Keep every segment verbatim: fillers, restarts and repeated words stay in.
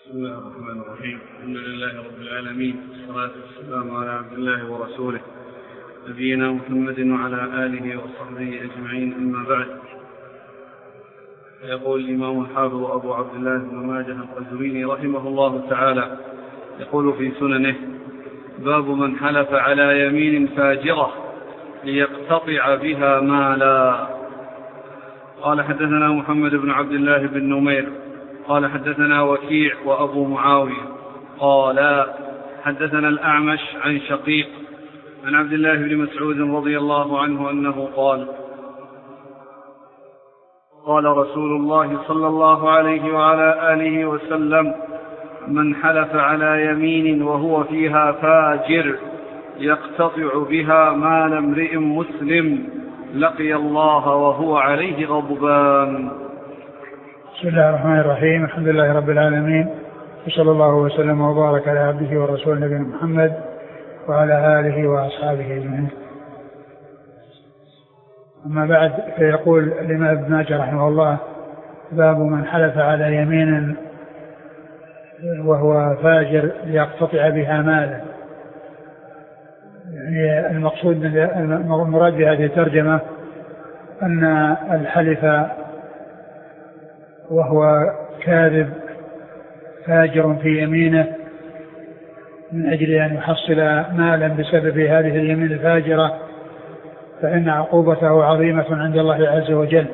بسم الله الرحمن الرحيم. الحمد لله رب العالمين، والصلاة والسلام على عبد الله ورسوله نبينا محمد وعلى آله وصحبه أجمعين، أما بعد. يقول الإمام الحافظ أبو عبد الله بن ماجه القزويني رحمه الله تعالى، يقول في سننه: باب من حلف على يمين فاجرة ليقتطع بها مالا. قال: حدثنا محمد بن عبد الله بن نمير قال: حدثنا وكيع وأبو معاوية قال: حدثنا الأعمش عن شقيق عن عبد الله بن مسعود رضي الله عنه أنه قال: قال رسول الله صلى الله عليه وعلى آله وسلم: من حلف على يمين وهو فيها فاجر يقتطع بها مال امرئ مسلم لقي الله وهو عليه غضبان. بسم الله الرحمن الرحيم. الحمد لله رب العالمين، وصلى الله وسلم وبارك على عبده ورسوله نبينا محمد وعلى آله وأصحابه أجمعين. أما بعد، فيقول الإمام ابن ماجه رحمه الله: باب من حلف على يمين وهو فاجر ليقتطع بها مالا. يعني المقصود المراد بهذه الترجمة أن الحلف وهو كاذب فاجر في يمينه من أجل أن يحصل مالا بسبب هذه اليمين الفاجرة، فإن عقوبته عظيمة عند الله عز وجل.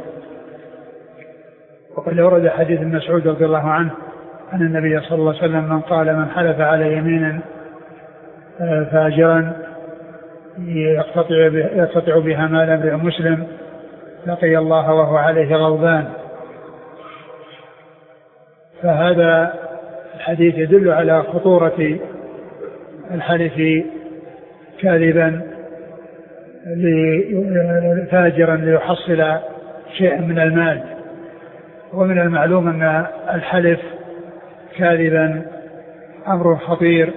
وقد ورد حديث ابن مسعود رضي الله عنه أن النبي صلى الله عليه وسلم: من قال من حلف على يمين فاجرا يقتطع بها مال امرئ مسلم لقي الله وهو عليه غضبان. فهذا الحديث يدل على خطورة الحلف كاذبا فاجرا ليحصل شيئا من المال. ومن المعلوم أن الحلف كاذبا أمر خطير،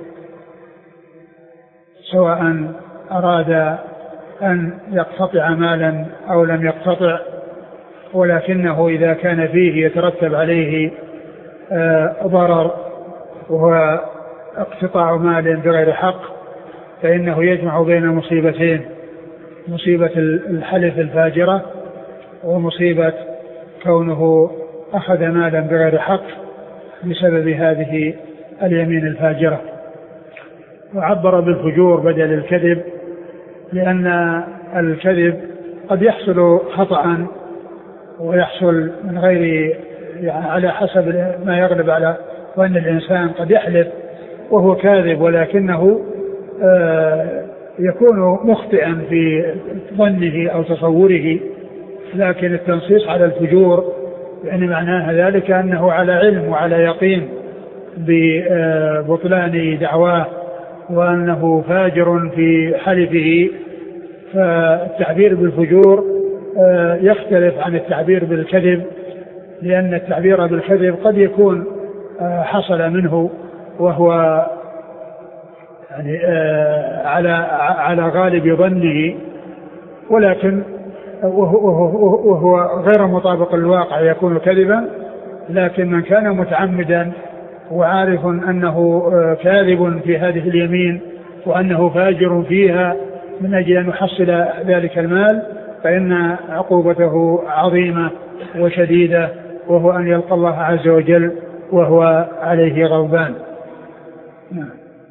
سواء أراد أن يقتطع مالا أو لم يقتطع، ولكنه إذا كان فيه يترتب عليه ضرر وهو اقتطاع مال بغير حق، فإنه يجمع بين مصيبتين: مصيبة الحلف الفاجرة ومصيبة كونه أخذ مالا بغير حق بسبب هذه اليمين الفاجرة. وعبر بالفجور بدل الكذب، لأن الكذب قد يحصل خطأ ويحصل من غير يعني على حسب ما يغلب على وأن الإنسان قد يحلف وهو كاذب، ولكنه آه يكون مخطئا في ظنه أو تصوره. لكن التنصيص على الفجور يعني معناه ذلك أنه على علم وعلى يقين ببطلان دعواه وأنه فاجر في حلفه. فالتعبير بالفجور آه يختلف عن التعبير بالكذب، لأن التعبير بالكذب قد يكون آه حصل منه وهو يعني آه على على غالب ظنه، ولكن وهو, وهو غير مطابق للواقع يكون كذبا. لكن من كان متعمدا وعارف أنه آه كاذب في هذه اليمين وأنه فاجر فيها من أجل أن يحصل ذلك المال، فإن عقوبته عظيمة وشديدة، وهو أن يلقى الله عز وجل وهو عليه غضبان. نعم.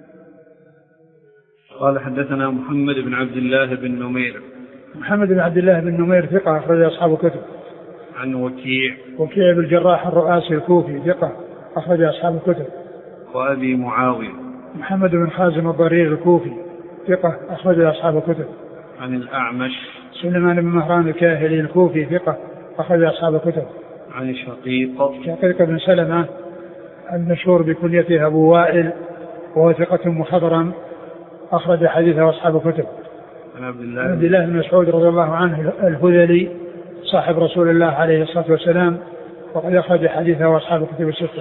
قال: حدثنا محمد بن عبد الله بن نمير. محمد بن عبد الله بن نمير ثقة أخرج أصحاب الكتب. عن وكيع. وكيع بن الجراح الرؤاسي الكوفي ثقة أخرج أصحاب الكتب. وأبي معاوية. محمد بن خازم الضرير الكوفي ثقة أخرج أصحاب الكتب. عن الأعمش. سليمان بن مهران الكاهلي الكوفي ثقة أخرج أصحاب الكتب. عن شقيق. شقيق بن سلمة المشهور بكنيته أبو وائل، وهو ثقة مخضرم أخرج حديثه أصحاب الكتب. عن عبد الله. عبد الله بن مسعود رضي الله عنه الهذلي صاحب رسول الله عليه الصلاة والسلام، وقد أخرج حديثه أصحاب الكتب الستة.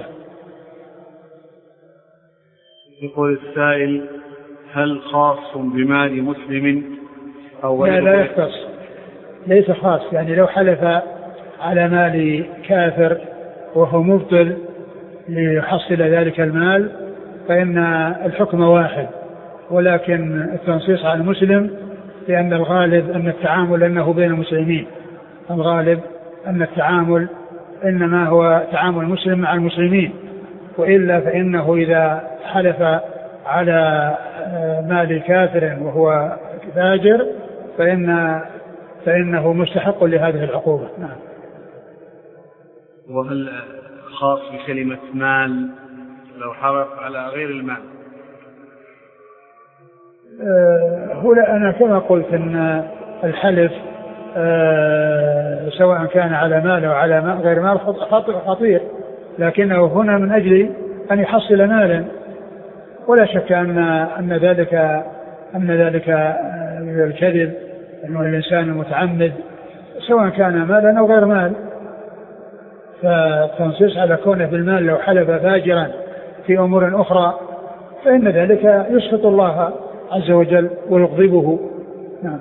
يقول السائل: هل خاص بمال مسلم أو لا, لا يختص، ليس خاص. يعني لو حلف على مال كافر وهو مبطل ليحصل ذلك المال فإن الحكم واحد، ولكن التنصيص على المسلم لأن الغالب أن التعامل أنه بين المسلمين، الغالب أن التعامل إنما هو تعامل المسلم مع المسلمين، وإلا فإنه إذا حلف على مال كافر وهو فاجر فإن فإنه مستحق لهذه العقوبة. نعم. وهل خاص بكلمة مال لو حرف على غير المال؟ أه هو أنا كما قلت أن الحلف أه سواء كان على مال أو على مال غير مال خطير، لكنه هنا من أجل أن يحصل مالا، ولا شك أن أن ذلك أن ذلك الكذب أنه الإنسان المتعمد سواء كان مالا أو غير مال، فتنصيص على كونه بالمال لو حلف فاجرا في أمور أخرى فإن ذلك يسخط الله عز وجل ويغضبه. نعم.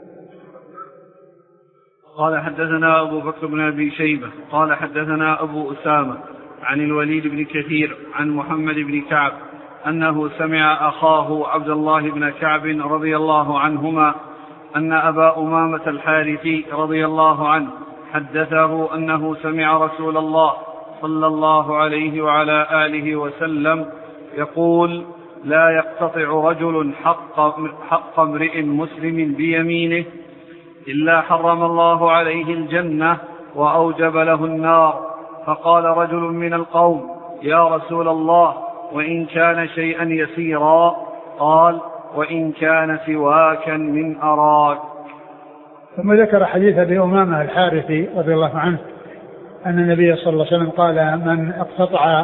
قال حدثنا أبو بكر بن أبي شيبة قال حدثنا أبو أسامة عن الوليد بن كثير عن محمد بن كعب أنه سمع أخاه عبد الله بن كعب رضي الله عنهما أن أبا أمامة الحارثي رضي الله عنه حدثه أنه سمع رسول الله صلى الله عليه وعلى آله وسلم يقول: لا يقتطع رجل حق, حق امرئ مسلم بيمينه إلا حرم الله عليه الجنة وأوجب له النار. فقال رجل من القوم: يا رسول الله، وإن كان شيئا يسيرا؟ قال: وإن كان سواكا من أراك. ثم ذكر حديث أبي أمامة الحارثي رضي الله عنه أن النبي صلى الله عليه وسلم قال: من اقتطع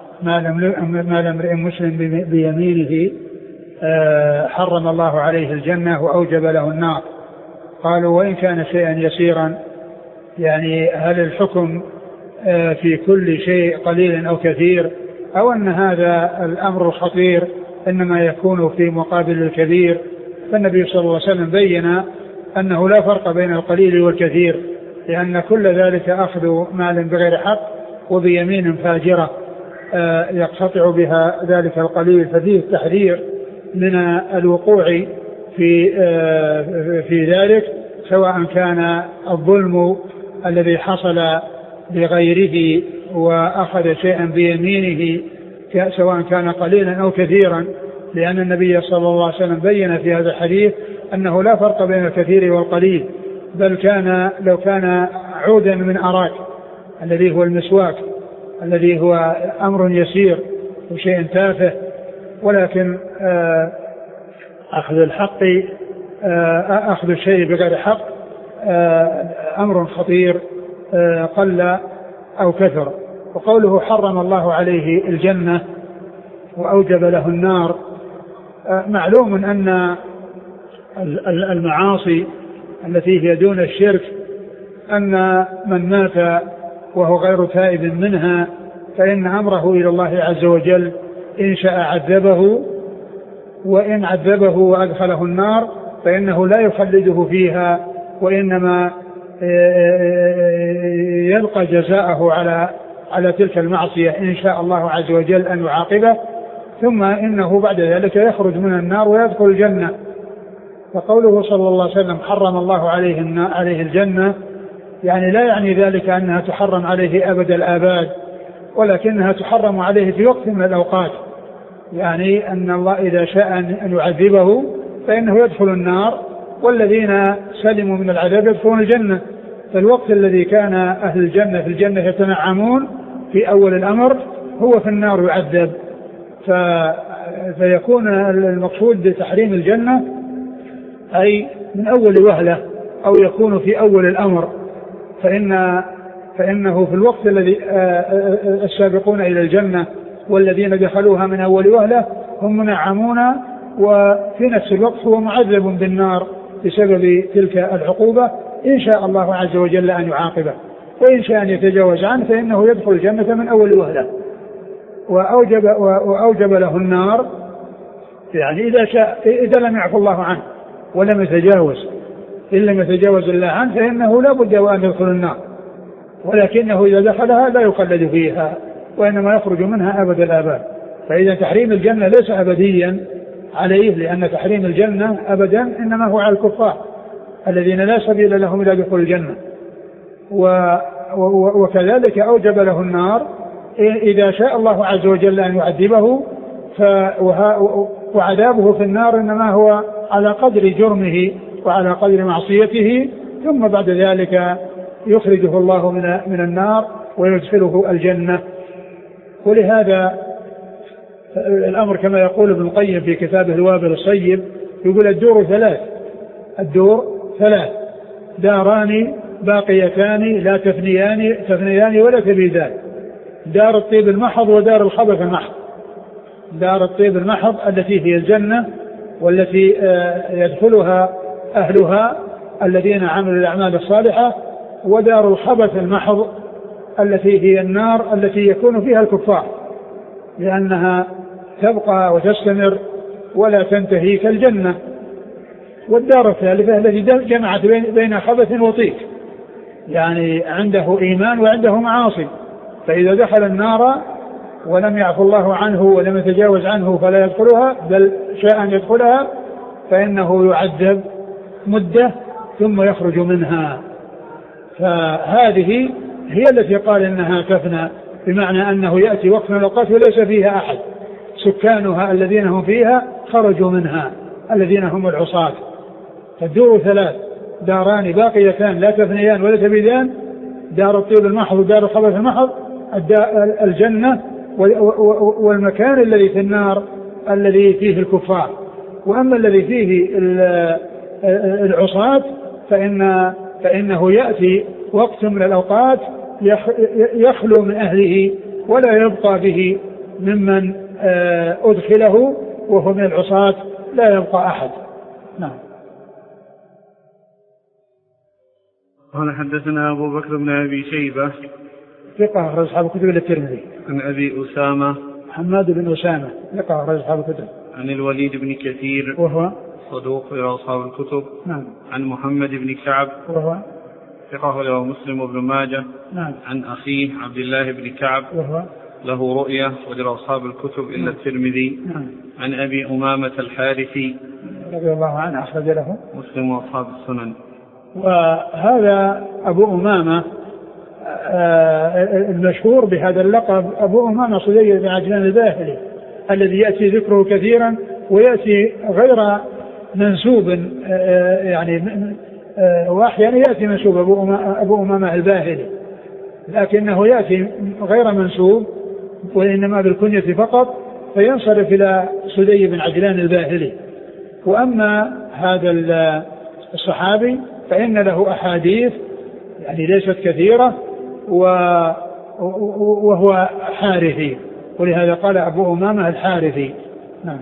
مال امرئ مسلم بيمينه حرم الله عليه الجنة وأوجب له النار. قالوا: وإن كان شيئا يسيرا، يعني هل الحكم في كل شيء قليل أو كثير، أو أن هذا الأمر الخطير إنما يكون في مقابل الكبير؟ فالنبي صلى الله عليه وسلم بين أنه لا فرق بين القليل والكثير، لأن كل ذلك أخذ مال بغير حق وبيمين فاجرة يقتطع بها ذلك القليل، ففيه التحذير من الوقوع في في ذلك، سواء كان الظلم الذي حصل بغيره وأخذ شيئا بيمينه سواء كان قليلا أو كثيرا، لأن النبي صلى الله عليه وسلم بين في هذا الحديث أنه لا فرق بين الكثير والقليل، بل كان لو كان عودا من أراك الذي هو المسواك الذي هو أمر يسير وشيء تافه، ولكن أخذ الحق أخذ الشيء بغير حق أمر خطير قل أو كثر. وقوله حرم الله عليه الجنة وأوجب له النار، معلوم أن المعاصي التي هي دون الشرك أن من مات وهو غير تائب منها فإن أمره إلى الله عز وجل، إن شاء عذبه، وإن عذبه وأدخله النار فإنه لا يخلده فيها، وإنما يلقى جزاءه على على تلك المعصية إن شاء الله عز وجل أن يعاقبه، ثم إنه بعد ذلك يخرج من النار ويدخل الجنة. فقوله صلى الله عليه وسلم حرم الله عليه عليه الجنة، يعني لا يعني ذلك أنها تحرم عليه أبد الآباد، ولكنها تحرم عليه في وقت من الأوقات، يعني أن الله إذا شاء أن يعذبه فإنه يدخل النار، والذين سلموا من العذاب يدخلون الجنة. فالوقت الذي كان أهل الجنة في الجنة يتنعمون في أول الأمر هو في النار يعذب، ف... فيكون المقصود بتحريم الجنة أي من أول وهلة، أو يكون في أول الأمر، فإن فإنه في الوقت الذي السابقون إلى الجنة والذين دخلوها من أول وهلة هم منعمون، وفي نفس الوقت هو معذب بالنار بسبب تلك العقوبة، إن شاء الله عز وجل أن يعاقبه، وإن شاء أن يتجاوز عنه فإنه يدخل الجنة من أول وهلة. وأوجب, وأوجب له النار، يعني إذا, شاء إذا لم يعفو الله عنه ولم يتجاوز، إن لم يتجاوز الله عنه فإنه لا بد وأن يدخل النار، ولكنه إذا دخلها لا يخلد فيها، وإنما يخرج منها أبد الآباد. فإذا تحريم الجنة ليس أبديا عليه، لأن تحريم الجنة أبدا إنما هو على الكفار الذين لا سبيل لهم إلى دخول الجنة. وكذلك أوجب له النار إذا شاء الله عز وجل أن يعذبه، وعذابه في النار إنما هو على قدر جرمه وعلى قدر معصيته، ثم بعد ذلك يخرجه الله من النار ويدخله الجنة. ولهذا الأمر كما يقول ابن القيم في كتابه الوابل الصيب، يقول الدور ثلاث، الدور ثلاث داران باقيتان لا تفنيان تفنيان ولا تبيدان، دار الطيب المحض ودار الخبث المحض. دار الطيب المحض التي هي الجنة والتي يدخلها أهلها الذين عملوا الأعمال الصالحة، ودار الخبث المحض التي هي النار التي يكون فيها الكفار، لأنها تبقى وتستمر ولا تنتهي كالجنة. والدار الثالثة التي جمعت بين خبث وطيب، يعني عنده إيمان وعنده معاصي، فإذا دخل النار ولم يعفو الله عنه ولم يتجاوز عنه فلا يدخلها، بل شاء أن يدخلها، فإنه يعذب مدة ثم يخرج منها. فهذه هي التي قال إنها تفنى، بمعنى أنه يأتي وقت من الأوقات وليس فيها أحد، سكانها الذين هم فيها خرجوا منها الذين هم العصاة. فالدور ثلاث، داران باقيتان لا تفنيان ولا تبيدان، دار الطيب المحض ودار الخبث المحض، الجنة، والمكان الذي في النار الذي فيه الكفار. وأما الذي فيه العصاة فإن فإنه يأتي وقت من الأوقات يخلو من أهله ولا يبقى به ممن أدخله، وهو من العصاة لا يبقى أحد. نعم. قال حدثنا أبو بكر بن أبي شيبة ثقة أخرج أصحاب الكتب إلا الترمذي. عن أبي أسامة حماد بن أسامة ثقة أخرج أصحاب الكتب. عن الوليد بن كثير وهو صدوق إلى أصحاب الكتب. نعم. عن محمد بن كعب وهو ثقة له مسلم وابن ماجه. نعم. عن أخيه عبد الله بن كعب وهو له رؤية ولأصحاب أصحاب الكتب إلا نعم. الترمذي. نعم. عن أبي أمامة الحارثي رضي الله عنه أخرج له مسلم وأصحاب السنن. وهذا أبو أمامة المشهور بهذا اللقب أبو أمامة صدي بن عجلان الباهلي، الذي يأتي ذكره كثيرا ويأتي غير منسوب، يعني وأحيانا يأتي منسوب أبو أمامة الباهلي، لكنه يأتي غير منسوب وإنما بالكنية فقط، فينصرف إلى صدي بن عجلان الباهلي. وأما هذا الصحابي فإن له أحاديث يعني ليست كثيرة، وهو حارثي، ولهذا قال أبو أمامة الحارثي. نعم.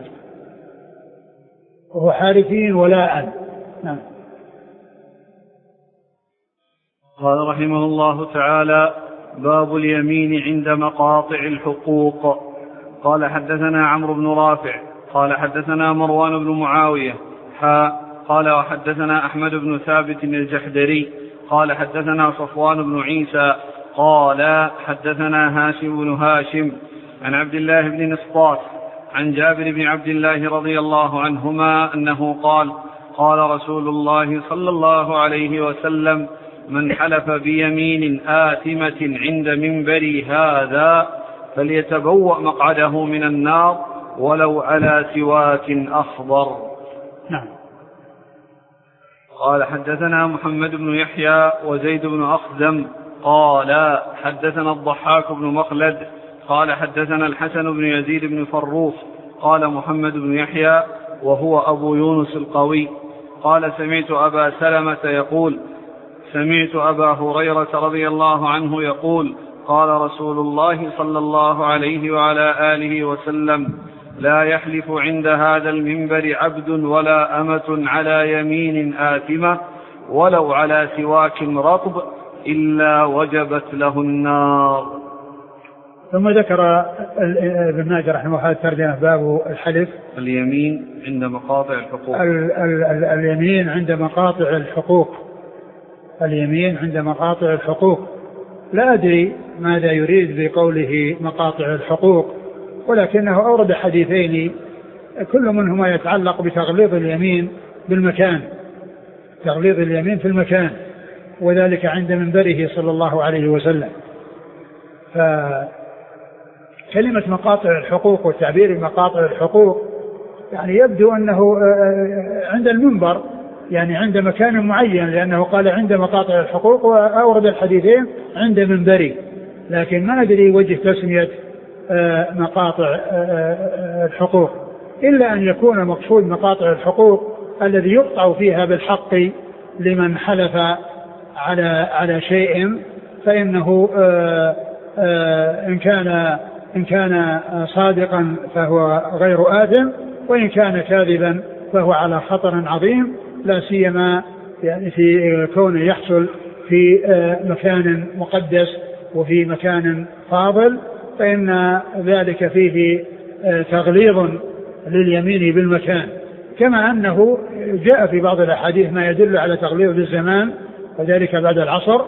وهو حارثي ولاء. نعم. قال رحمه الله تعالى: باب اليمين عند مقاطع الحقوق. قال حدثنا عمرو بن رافع قال حدثنا مروان بن معاوية حا قال وحدثنا أحمد بن ثابت الجحدري قال حدثنا صفوان بن عيسى قال حدثنا هاشم بن هاشم عن عبد الله بن نسطاس عن جابر بن عبد الله رضي الله عنهما أنه قال: قال رسول الله صلى الله عليه وسلم: من حلف بيمين آثمة عند منبري هذا فليتبوأ مقعده من النار ولو على سواك أخضر. نعم. قال حدثنا محمد بن يحيى وزيد بن أخزم قال حدثنا الضحاك بن مخلد قال حدثنا الحسن بن يزيد بن فروخ قال محمد بن يحيى وهو أبو يونس القوي قال سمعت أبا سلمة يقول: سمعت أبا هريرة رضي الله عنه يقول: قال رسول الله صلى الله عليه وعلى آله وسلم: لا يحلف عند هذا المنبر عبد ولا أمة على يمين آثمة ولو على سواك رطب إلا وجبت له النار. ثم ذكر ابن ماجه رحمه الله الترجمة باب الحلف اليمين عند مقاطع الحقوق. ال ال ال اليمين عند مقاطع الحقوق اليمين عند مقاطع الحقوق لا أدري ماذا يريد بقوله مقاطع الحقوق، ولكنه أورد حديثين كل منهما يتعلق بتغليظ اليمين بالمكان، تغليظ اليمين في المكان، وذلك عند منبره صلى الله عليه وسلم. فكلمة مقاطع الحقوق والتعبير بمقاطع الحقوق يعني يبدو أنه عند المنبر، يعني عند مكان معين، لأنه قال عند مقاطع الحقوق وأورد الحديثين عند منبري، لكن ما ندري وجه تسمية مقاطع الحقوق، إلا أن يكون مقصود مقاطع الحقوق الذي يقطع فيها بالحق لمن حلف على على شيء، فإنه إن كان إن كان صادقا فهو غير آثم، وإن كان كاذبا فهو على خطر عظيم، لا سيما يعني في كونه يحصل في مكان مقدس وفي مكان فاضل، فإن ذلك فيه تغليظ لليمين بالمكان، كما أنه جاء في بعض الأحاديث ما يدل على تغليظ بالزمان، وذلك بعد العصر.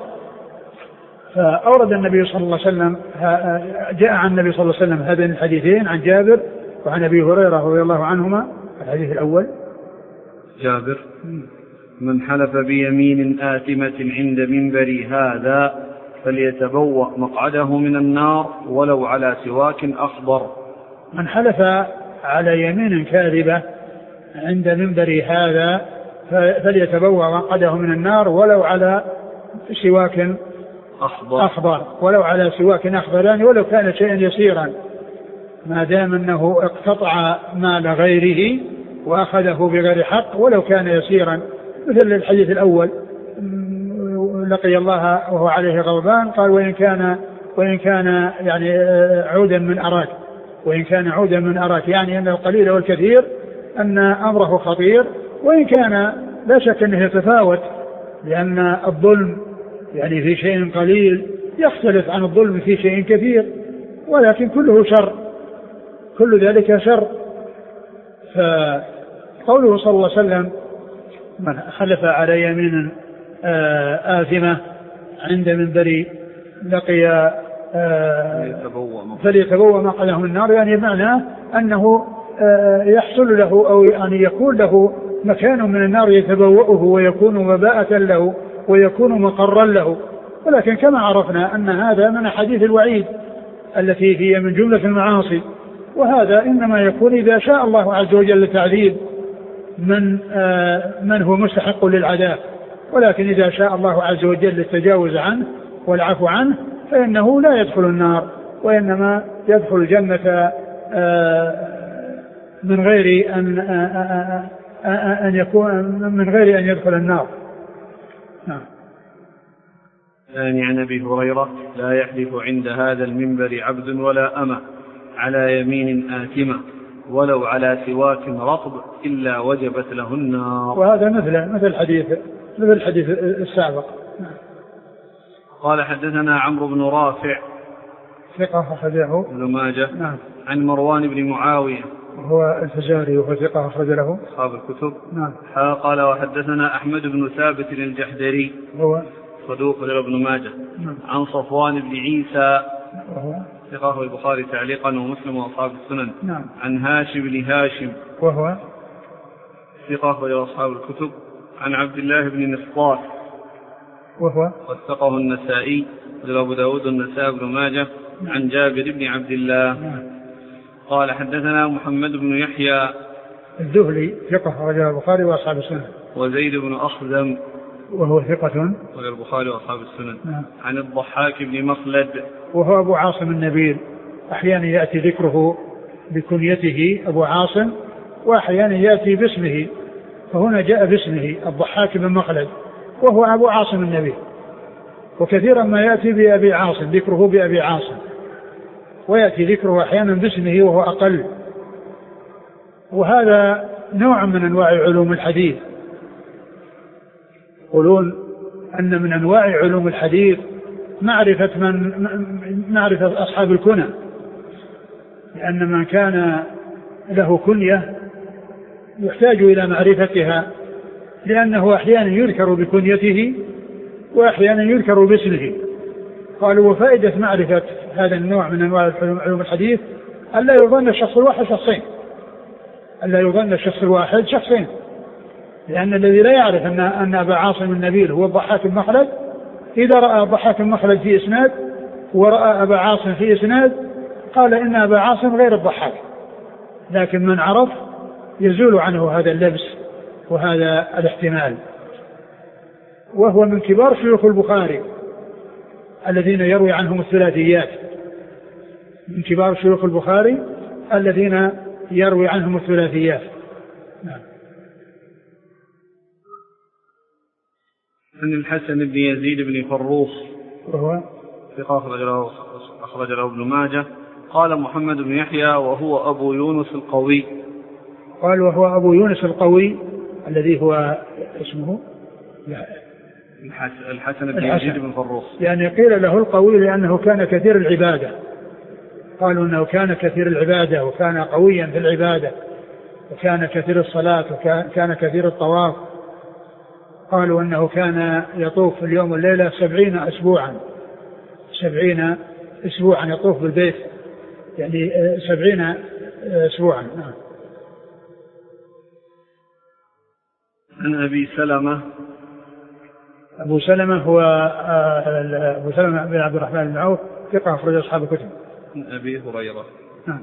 فأورد النبي صلى الله عليه وسلم، جاء عن النبي صلى الله عليه وسلم هذين الحديثين عن جابر وعن أبي هريرة رضي الله عنهما. الحديث الأول جابر: من حلف بيمين آثمة عند منبري هذا فليتبوأ مقعده من النار ولو على سواك أخضر. من حلف على يمين كاذبة عند منبري هذا فليتبوأ مقعده من النار ولو على سواك أخضر, أخضر ولو على سواك أخضر، يعني ولو كان شيئا يسيرا، ما دام أنه اقتطع مال غيره وأخذه بغير حق ولو كان يسيرا، مثل الحديث الأول: لقي الله وهو عليه غضبان، قال وإن كان وإن كان يعني عودا من أراك، وإن كان عودا من أراك، يعني أن القليل والكثير أن أمره خطير، وإن كان لا شك أنه يتفاوت، لأن الظلم يعني في شيء قليل يختلف عن الظلم في شيء كثير، ولكن كله شر، كل ذلك شر. فقوله صلى الله عليه وسلم: من حلف على يمين آثمة عند منبري لقي فليتبوأ مقعده من النار، يعني معناه أنه يحصل له أو يعني يكون له مكان من النار يتبوأه ويكون مباءة له ويكون مقرا له. ولكن كما عرفنا أن هذا من حديث الوعيد التي هي من جملة المعاصي، وهذا إنما يكون إذا شاء الله عز وجل تعذيب من من هو مستحق للعذاب، ولكن إذا شاء الله عز وجل التجاوز عنه والعفو عنه فإنه لا يدخل النار، وإنما يدخل الجنة من غير أن أن يكون من غير أن يدخل النار. نعم. ثاني: عن أبي هريرة: لا يحلف عند هذا المنبر عبد ولا أمة على يمين آثمة ولو على سواك رطب إلا وجبت له النار. وهذا مثل مثل الحديث مثل الحديث السابق. نعم. قال: حدثنا عمرو بن رافع ثقة أخرجه ابن ماجه. نعم. عن مروان بن معاوية وهو الفزاري وهو ثقة أخرج له أصحاب الكتب. نعم. قال: وحدثنا أحمد بن ثابت الجحدري هو صدوق ابن ماجه. نعم. عن صفوان بن عيسى وهو ثقة البخاري تعليقا ومسلم وأصحاب السنن. نعم. عن هاشم بن هاشم وهو ثقة لأصحاب الكتب. عن عبد الله بن نصار وهو وثقه النسائي وأبو داود النسائي بن ماجه. عن جابر بن عبد الله. نعم. قال: حدثنا محمد بن يحيى الذهلي ثقة رجل البخاري وأصحاب السنن. وزيد بن أخزم وهو ثقة والبخاري وأصحاب السنن. نعم. عن الضحاك بن مخلد وهو أبو عاصم النبيل، أحيانا يأتي ذكره بكنيته أبو عاصم، وأحيانا يأتي باسمه، فهنا جاء باسمه الضحاك بن مخلد وهو أبو عاصم النبيل، وكثيرا ما يأتي بأبي عاصم ذكره بأبي عاصم، ويأتي ذكره أحيانا باسمه وهو أقل. وهذا نوع من أنواع علوم الحديث، يقولون أن من أنواع علوم الحديث معرفة من معرفة أصحاب الكنى، لأن من كان له كنية يحتاج إلى معرفتها، لأنه أحيانا يذكر بكنيته وأحيانا يذكر باسمه، قالوا وفائدة معرفة هذا النوع من أنواع علوم الحديث ألا يظن الشخص الواحد شخصين، ألا يظن الشخص الواحد شخصين، لأن الذي لا يعرف أن أن أبا عاصم النبيل هو الضحاك المخلد إذا رأى الضحاك المخلد في إسناد ورأى أبا عاصم في إسناد قال إن أبا عاصم غير الضحاك، لكن من عرف يزول عنه هذا اللبس وهذا الاحتمال. وهو من كبار شيوخ البخاري الذين يروي عنهم الثلاثيات، من كبار شيوخ البخاري الذين يروي عنهم الثلاثيات. نعم. عن الحسن بن يزيد بن فروخ وهو ثقة أخرج له ابن ماجه. قال محمد بن يحيى وهو أبو يونس القوي. قال وهو أبو يونس القوي الذي هو اسمه الحسن بن يزيد بن فروخ، يعني قيل له القوي لأنه كان كثير العبادة، قالوا أنه كان كثير العبادة وكان قويا في العبادة وكان كثير الصلاة وكان كثير الطواف. قالوا أنه كان يطوف في اليوم والليلة سبعين أسبوعا سبعين أسبوعا يطوف بالبيت، يعني سبعين أسبوعا. نعم. عن أبي سلمة. أبو سلمة هو أبو سلمة بن عبد الرحمن بن عوف ثقة أخرج أصحاب الكتب. عن أبي هريرة. نعم.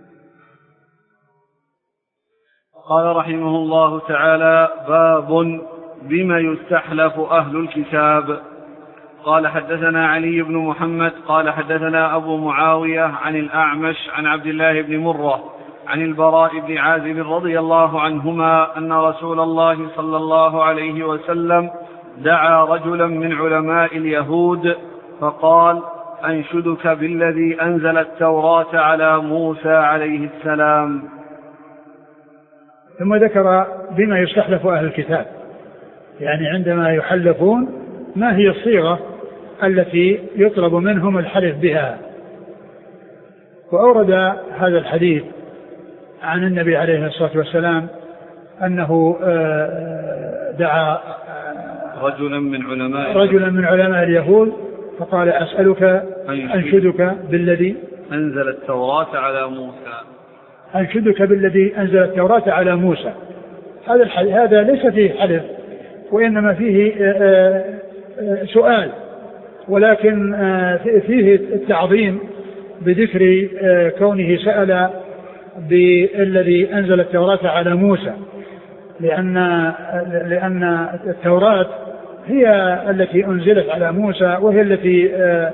قال رحمه الله تعالى: باب بما يستحلف أهل الكتاب. قال حدثنا علي بن محمد قال حدثنا أبو معاوية عن الأعمش عن عبد الله بن مرة عن البراء بن عازب رضي الله عنهما أن رسول الله صلى الله عليه وسلم دعا رجلا من علماء اليهود فقال: أنشدك بالذي أنزل التوراة على موسى عليه السلام. ثم ذكر بما يستحلف أهل الكتاب، يعني عندما يحلفون ما هي الصيغة التي يطلب منهم الحلف بها. وأورد هذا الحديث عن النبي عليه الصلاة والسلام أنه دعا رجلا من علماء رجلا من علماء اليهود فقال: أسألك أنشدك بالذي أنزل التوراة على موسى أنشدك بالذي أنزل التوراة على موسى. هذا هذا ليس فيه حلف وإنما فيه سؤال، ولكن فيه التعظيم بذكر كونه سأل بالذي أنزل التوراة على موسى، لأن لأن التوراة هي التي أنزلت على موسى وهي التي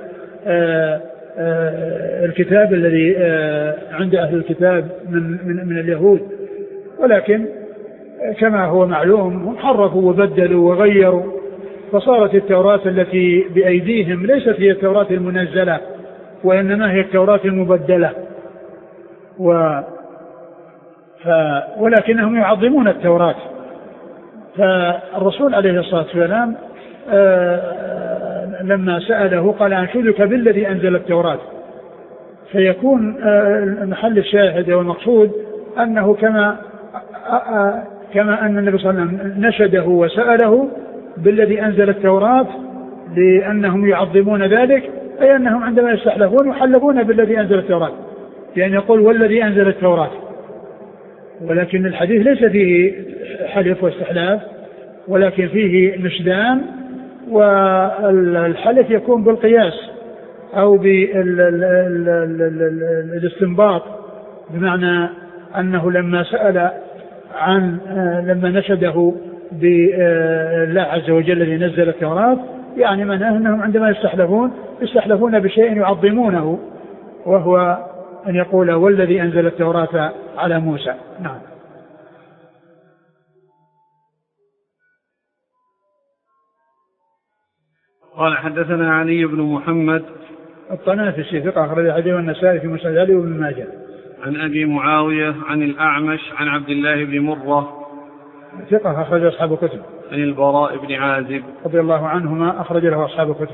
الكتاب الذي عند أهل الكتاب من من من اليهود، ولكن كما هو معلوم حرفوا وبدلوا وغيروا، فصارت التوراة التي بأيديهم ليست هي التوراة المنزلة وإنما هي التوراة المبدلة، و ف... ولكنهم يعظمون التوراة. فالرسول عليه الصلاة والسلام آه... لما سأله قال: أنشدك بالذي أنزل التوراة، فيكون آه... محل الشاهد والمقصود أنه كما آه... كما أن النبي صلى الله عليه وسلم نشده وسأله بالذي أنزل التوراة لأنهم يعظمون ذلك، أي أنهم عندما يستحلفون يحلفون بالذي أنزل التوراة، يعني يقول: والذي أنزل التوراة. ولكن الحديث ليس فيه حلف واستحلاف، ولكن فيه نشدان، والحلف يكون بالقياس أو بالاستنباط، بمعنى أنه لما سأل عن لما نشده بالله عز وجل الذي نزل التوراة، يعني معناه أنهم عندما يستحلفون يستحلفون بشيء يعظمونه، وهو أن يقول: والذي أنزل التوراة على موسى. نعم. قال حدثنا علي بن محمد الطنافسي ثقة أخرج حديث النسائي في مسند علي وابن ماجه. عن أبي معاوية عن الأعمش عن عبد الله بن مرة ثقة أخرج أصحاب الكتب. عن البراء بن عازب رضي الله عنهما أخرج له أصحاب الكتب.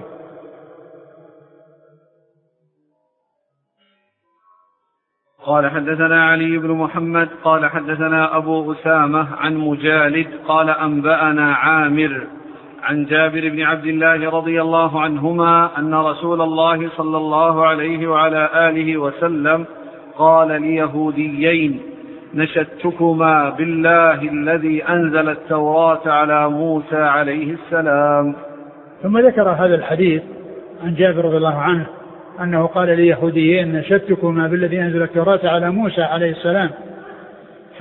قال حدثنا علي بن محمد قال حدثنا أبو أسامة عن مجالد قال أنبأنا عامر عن جابر بن عبد الله رضي الله عنهما أن رسول الله صلى الله عليه وعلى آله وسلم قال ليهوديين نشدتكما بالله الذي أنزل التوراة على موسى عليه السلام. ثم ذكر هذا الحديث عن جابر رضي الله عنه أنه قال ليهوديين نشدتكما بالذي أنزل التوراة على موسى عليه السلام. ف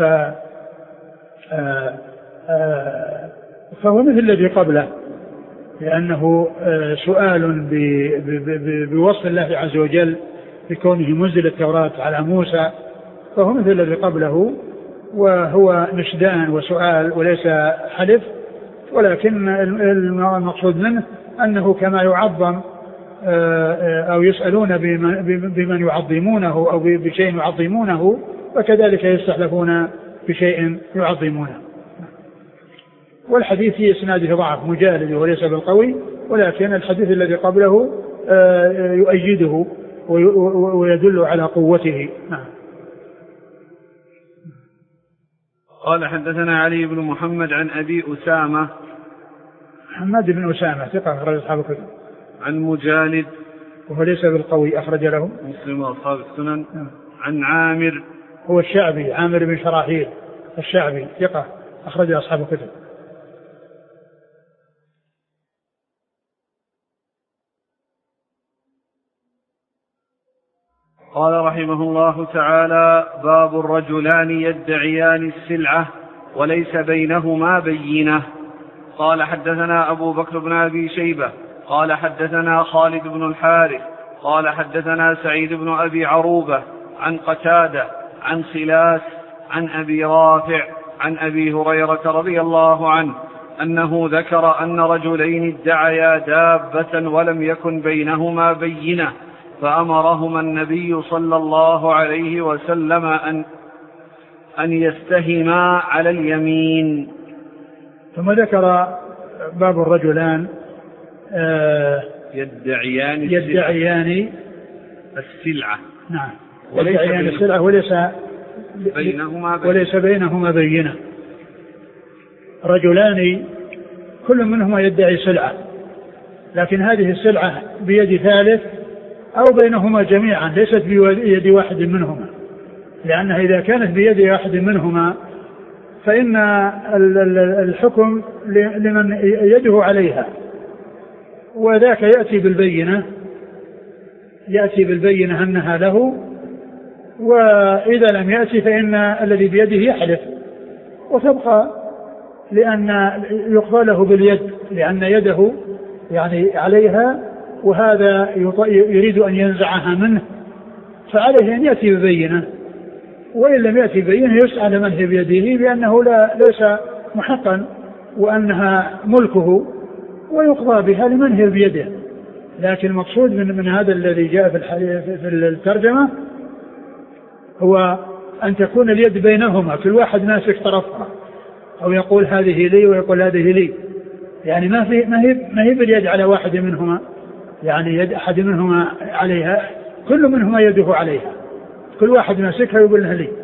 آآ آآ فهو مثل الذي قبله، لأنه سؤال بوصف الله عز وجل بكونه منزل التوراة على موسى، فهو مثل الذي قبله، وهو نشدان وسؤال وليس حلف، ولكن المقصود منه أنه كما يعظم أو يسألون بمن يعظمونه أو بشيء يعظمونه، وكذلك يستحلفون بشيء يعظمونه. والحديث في إسناده ضعف مجالد وليس بالقوي، ولكن الحديث الذي قبله يؤيده ويدل على قوته. نعم. قال حدثنا علي بن محمد عن أبي أسامة محمد بن أسامة ثقة أخرج أصحاب الكتب. عن مجالد وهو ليس بالقوي أخرج له مسلم وأصحاب السنن. عن عامر هو الشعبي عامر بن شراحيل الشعبي ثقة أخرج أصحاب الكتب. قال رحمه الله تعالى: باب الرجلان يدعيان السلعة وليس بينهما بينة. قال حدثنا أبو بكر بن أبي شيبة قال حدثنا خالد بن الحارث قال حدثنا سعيد بن أبي عروبة عن قتادة عن خلاس عن أبي رافع عن أبي هريرة رضي الله عنه أنه ذكر أن رجلين ادعيا دابة ولم يكن بينهما بينة، فأمرهما النبي صلى الله عليه وسلم أن أن يستهما على اليمين. ثم ذكر باب الرجلان يدعيان يدعيان السلعة. نعم. يدعيان السلعة وليس بينهما بينة. وليس بينهما بينة. رجلان كل منهما يدعي سلعة، لكن هذه السلعة بيد ثالث أو بينهما جميعا، ليست بيد واحد منهما، لأنها إذا كانت بيد واحد منهما فإن الحكم لمن يده عليها، وذاك يأتي بالبينة يأتي بالبينة أنها له، وإذا لم يأتي فإن الذي بيده يحلف وتبقى، لأن يقضى له باليد لأن يده يعني عليها، وهذا يريد أن ينزعها منه، فعليه أن يأتي ببينة، وإن لم يأتي ببينة يسأل من هي بيده بأنه لا ليس محقا وأنها ملكه، ويقضى بها لمن هي بيده. لكن المقصود من, من هذا الذي جاء في, في الترجمة هو أن تكون اليد بينهما، كل واحد ماسك طرفها، أو يقول هذه لي ويقول هذه لي، يعني ما في ما هي ما هي باليد على واحد منهما، يعني يد أحد منهما عليها، كل منهما يده عليها، كل واحد ماسكها يقول لها لي،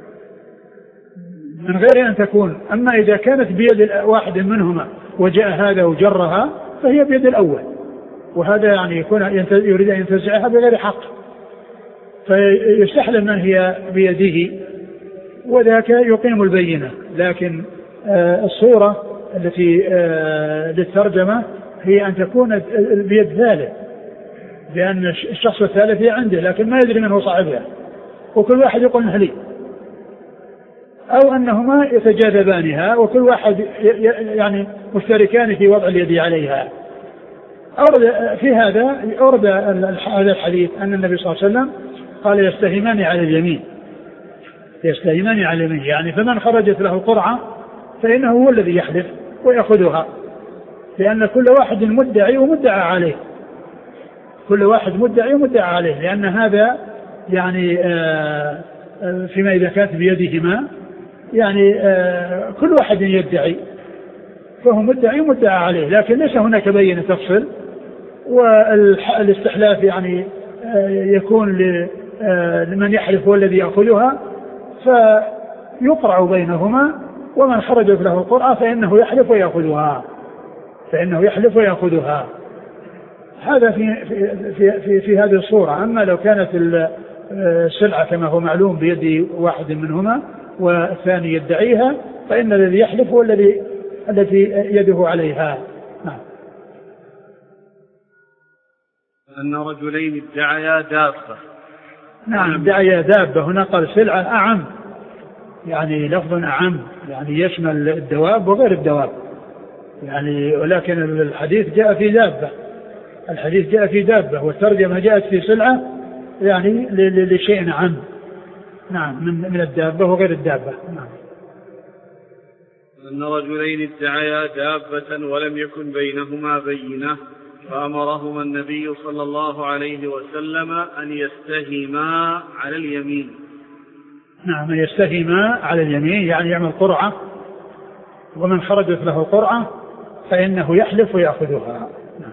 من غير أن تكون. أما إذا كانت بيد واحد منهما وجاء هذا وجرها فهي بيد الأول، وهذا يعني يكون يريد أن ينتزعها بغير حق، فيستحلم من هي بيده، وذاك يقيم البينة. لكن آه الصورة التي آه للترجمة هي أن تكون بيد ثالث، لأن الشخص الثالث هي عنده لكن ما يدري من هو صاحبها، وكل واحد يقول انها لي، أو أنهما يتجاذبانها وكل واحد يعني مشتركان في وضع اليد عليها. أورد في هذا أورد هذا الحديث أن النبي صلى الله عليه وسلم قال يستهمان على اليمين، يستهمان على اليمين، يعني فمن خرجت له القرعة فإنه هو الذي يحلف ويأخذها، لأن كل واحد مدعي ومدعى عليه، كل واحد مدعي ومدعى عليه، لأن هذا يعني آه فيما إذا كانت بيدهما يعني آه كل واحد يدعي فهو مدعي ومدعى عليه، لكن ليس هناك بينة تفصل، والاستحلاف يعني آه يكون لمن يحلف هو الذي يأخذها، فيقرع بينهما، ومن خرجت له القرعة فإنه يحلف ويأخذها. فإنه يحلف ويأخذها. هذا في في في في, في هذه الصورة. أما لو كانت السلعة كما هو معلوم بيد واحد منهما والثاني يدعيها فإن الذي يحلف هو الذي التي يده عليها. نعم. أن رجلين ادعيا دابة. نعم ادعيا دابة، هنا قال سلعة أعم، يعني لفظ أعم يعني يشمل الدواب وغير الدواب يعني، ولكن الحديث جاء في دابة، الحديث جاء في دابة والترجمة جاءت في سلعة يعني لشيء أعم. نعم من من الدابة وغير الدابة. نعم. أن رجلين ادعيا دابة ولم يكن بينهما بينة فأمرهما النبي صلى الله عليه وسلم أن يستهما على اليمين. نعم يستهما على اليمين يعني يعمل قرعة، ومن خرجت له القرعة فإنه يحلف ويأخذها. نعم.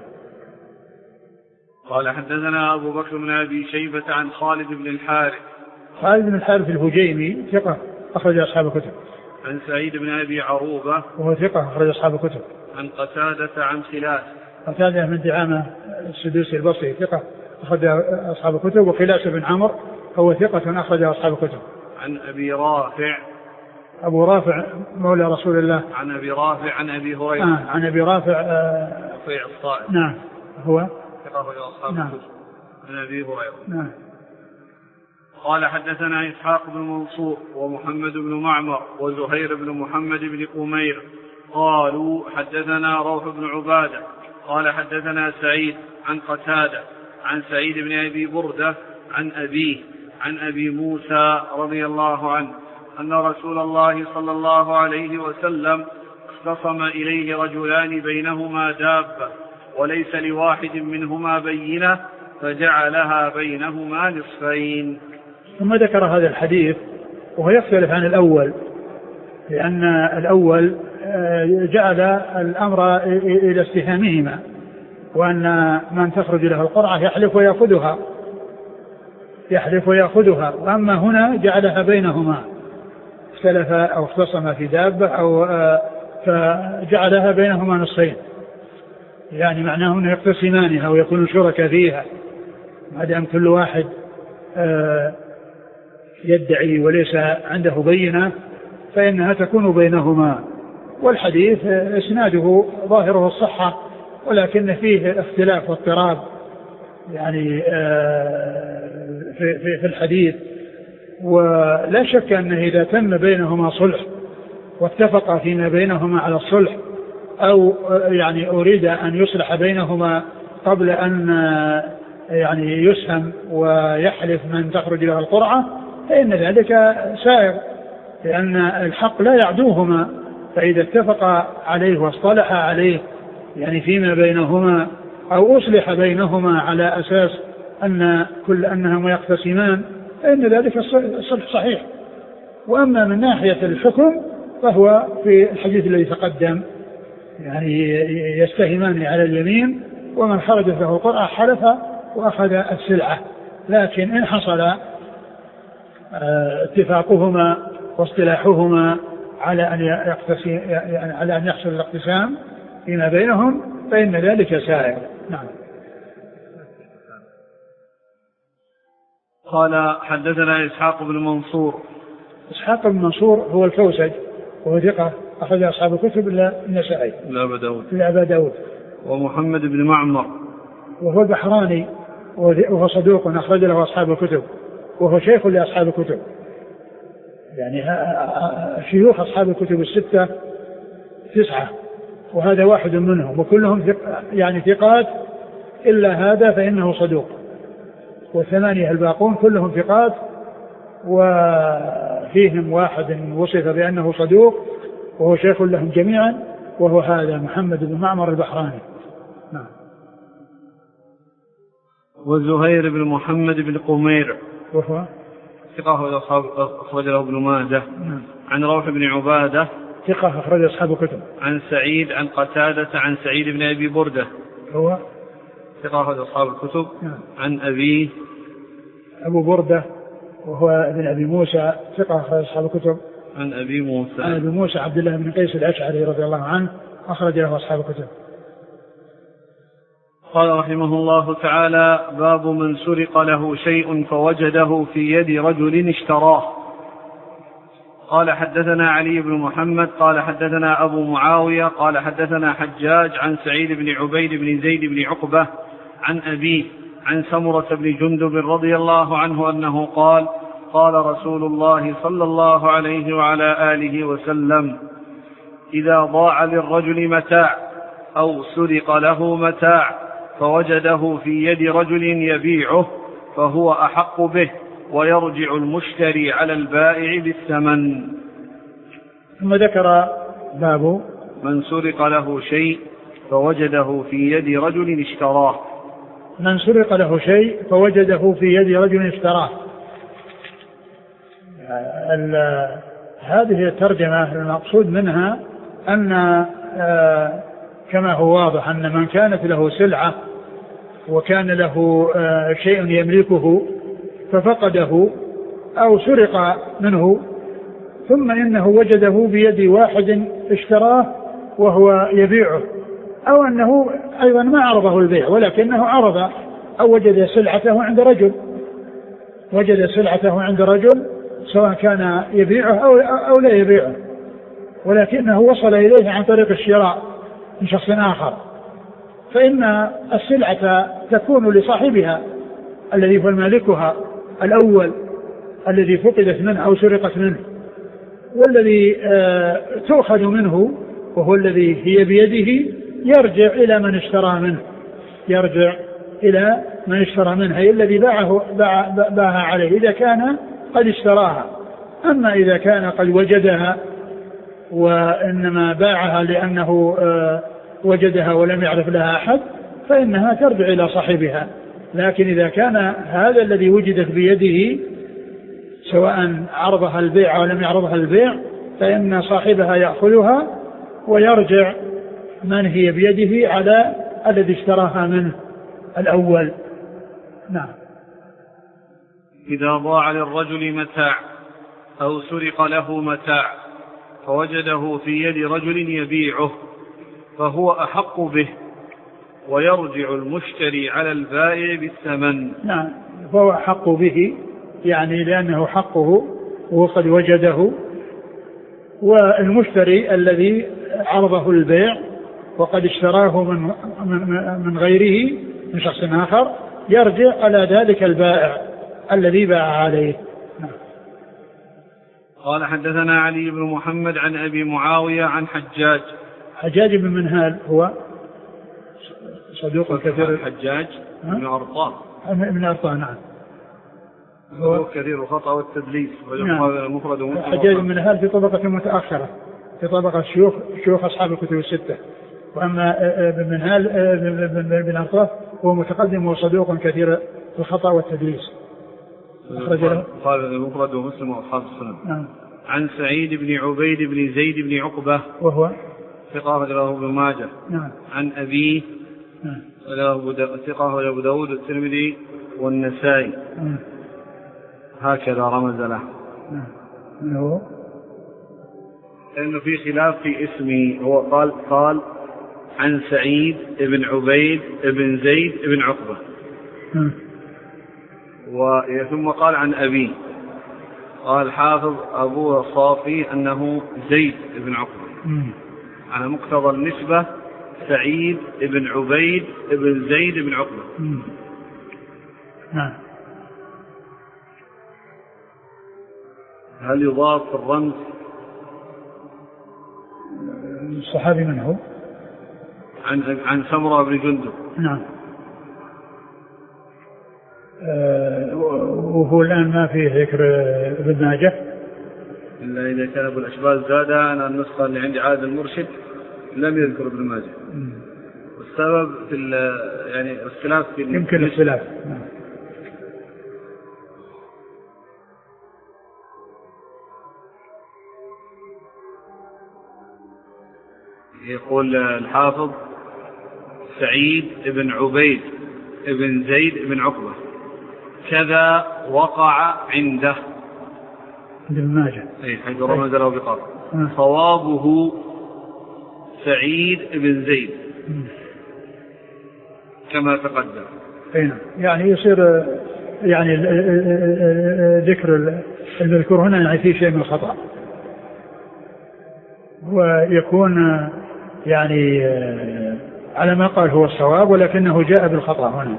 قال حدثنا أبو بكر بن أبي شيبة عن خالد بن الحارث. خالد بن الحارث الهجيمي ثقة أخرج أصحاب الكتب. عن سعيد بن أبي عروبة وهو ثقة أخرج أصحاب الكتب. عن قتادة عن خلاس. قتادة من دعامة السدوسي البصري ثقة أخرج أصحاب الكتب. وخلاس بن عمرو هو ثقة أخرج أصحاب الكتب. عن أبي رافع. أبو رافع مولى رسول الله. عن أبي رافع عن أبي هريرة. آه عن أبي رافع آه رفيع الصائب. نعم هو ثقة أخرج أصحاب نعم. الكتب. عن أبي هريرة. نعم. قال حدثنا إسحاق بن منصور ومحمد بن معمر وزهير بن محمد بن أمير قالوا حدثنا روح بن عبادة قال حدثنا سعيد عن قتادة عن سعيد بن أبي بردة عن أبيه عن أبي موسى رضي الله عنه أن رسول الله صلى الله عليه وسلم اختصم إليه رجلان بينهما دابة وليس لواحد منهما بينة فجعلها بينهما نصفين. ثم ذكر هذا الحديث وهو يختلف عن الأول، لأن الأول جعل الأمر إلى استهامهما، وأن من تخرج له القرعة يحلف ويأخذها يحلف ويأخذها وأما هنا جعلها بينهما، اختلف أو اختصم في دابة أو فجعلها بينهما نصفين، يعني معناه أنه يقتسمانها ويكونوا شركاء فيها، ما دام كل واحد يدعي وليس عنده بينة فإنها تكون بينهما. والحديث اسناده ظاهره الصحة ولكن فيه اختلاف واضطراب يعني في, في, في الحديث. ولا شك أنه إذا تم بينهما صلح واتفق فيما بينهما على الصلح أو يعني أريد أن يصلح بينهما قبل أن يعني يسهم ويحلف من تخرج له القرعة فإن ذلك سائر، لأن الحق لا يعدوهما، فإذا اتفق عليه واصطلح عليه يعني فيما بينهما أو أصلح بينهما على أساس أن كل أنهما يقتسمان فإن ذلك الصلح صحيح. وأما من ناحية الحكم فهو في الحديث الذي تقدم يعني يستهمان على اليمين ومن خرجت له القرعة حلف وأخذ السلعة، لكن إن حصل اتفاقهما واصطلاحهما على أن يقتسم يعني على أن يحصل الاقتسام فيما بينهم فإن ذلك سائر. نعم. قال حدثنا إسحاق بن منصور. إسحاق بن منصور هو الكوسج وهو ثقة أخرج أصحاب الكتب إلا النسائي لا أبا داود إلا أبا داود. ومحمد بن معمر وهو البحراني وهو صدوق أخرج له أصحاب الكتب وهو شيخ لأصحاب الكتب، يعني شيوخ أصحاب الكتب الستة تسعة وهذا واحد منهم وكلهم ثق يعني ثقات إلا هذا فإنه صدوق، والثمانية الباقون كلهم ثقات وفيهم واحد وصف بأنه صدوق وهو شيخ لهم جميعا وهو هذا محمد بن معمر البحراني. نعم. وزهير بن محمد بن قمير وهو ثقة أخرج له ابن ماجه. نعم. عن روح بن عبادة ثقة أخرج أصحاب الكتب. عن سعيد عن قتادة عن سعيد بن أبي بردة هو ثقة أخرج أصحاب الكتب. نعم. عن أبيه أبو بردة وهو ابن أبي موسى ثقة أخرج أصحاب الكتب. عن أبي موسى عن أبي موسى عبد الله بن قيس الأشعري رضي الله عنه أخرج له أصحاب الكتب. قال رحمه الله تعالى: باب من سرق له شيء فوجده في يد رجل اشتراه. قال: حدثنا علي بن محمد قال حدثنا أبو معاوية قال حدثنا حجاج عن سعيد بن عبيد بن زيد بن عقبة عن أبيه عن سمرة بن جندب رضي الله عنه أنه قال: قال رسول الله صلى الله عليه وعلى آله وسلم: إذا ضاع للرجل متاع أو سرق له متاع فوجده في يد رجل يبيعه فهو أحق به، ويرجع المشتري على البائع بالثمن. ثم ذكر باب من سرق له شيء فوجده في يد رجل اشتراه. من سرق له شيء فوجده في يد رجل اشتراه. هذه الترجمة المقصود منها أن كما هو واضح أن من كانت له سلعة وكان له شيء يملكه ففقده أو سرق منه ثم إنه وجده بيد واحد اشتراه وهو يبيعه، أو أنه أيضا ما عرضه البيع ولكنه عرض أو وجد سلعته عند رجل وجد سلعته عند رجل سواء كان يبيعه أو, أو لا يبيعه، ولكنه وصل إليه عن طريق الشراء من شخص آخر، فإن السلعة تكون لصاحبها الذي هو مالكها الأول الذي فقدت منه أو سرقت منه، والذي آه تؤخذ منه وهو الذي هي بيده يرجع إلى من اشترى منه يرجع إلى من اشترى منه أي الذي باعه باع باعها عليه إذا كان قد اشتراها. أما إذا كان قد وجدها وإنما باعها لأنه آه وجدها ولم يعرف لها أحد فإنها ترجع إلى صاحبها. لكن إذا كان هذا الذي وجدت بيده سواء عرضها البيع أو لم يعرضها البيع فإن صاحبها يأخذها ويرجع من هي بيده على الذي اشتراها منه الأول. نعم. إذا ضاع للرجل متاع أو سرق له متاع فوجده في يد رجل يبيعه فهو أحق به، ويرجع المشتري على البائع بالثمن. نعم، فهو أحق به يعني لأنه حقه وقد وجده، والمشتري الذي عرضه البيع وقد اشتراه من, من, من غيره من شخص آخر يرجع على ذلك البائع الذي باع عليه. قال: حدثنا علي بن محمد عن أبي معاوية عن حجاج. حجاج بن منهال هو صدوق كثير. حجاج بن أرطاه ابن أرطاه. نعم. هو كثير الخطأ والتدليس. نعم. حجاج بن منهال في طبقة متأخرة في طبقة شيوخ شيوخ أصحاب الكتب الستة، وأما ابن منهال بن أرطاه هو متقدم وصدوق كثير الخطأ والتدليس. قال المفرد ومسلم وأصحاب السنن. نعم. عن سعيد بن عبيد بن زيد بن عقبة وهو ثقة له ابن ماجه. نعم. عن أبيه نعم. ثقة له أبو داود والترمذي والنسائي. نعم. هكذا رمز له. نعم. هو لأنه في خلاف في اسمه، هو قال قال عن سعيد بن عبيد بن زيد بن عقبة. نعم. ثم قال عن أبيه، قال حافظ أبو الصافي أنه زيد بن عقبة. مم. على مقتضى النسبة سعيد بن عبيد بن زيد بن عقبة. مم. نعم. هل يضاف الرمز؟ الصحابي من هو؟ عن عن سمرة بن جندب. نعم. أه وهو الآن ما فيه ذكر ابن ماجه إلا إذا كان أبو الأشبال زادها. أنا النسخة اللي عندي عاد المرشد لم يذكر ابن ماجه. والسبب في يعني الاختلاف في يمكن الاختلاف. نعم. يقول الحافظ سعيد بن عبيد بن زيد بن عقبة كذا وقع عنده ابن ماجه أي حيث رمز له بقاطع. صوابه سعيد بن زيد كما تقدم. يعني يصير يعني ذكر المذكور هنا يعني فيه شيء من الخطأ، ويكون يعني على ما قال هو الصواب ولكنه جاء بالخطأ هنا.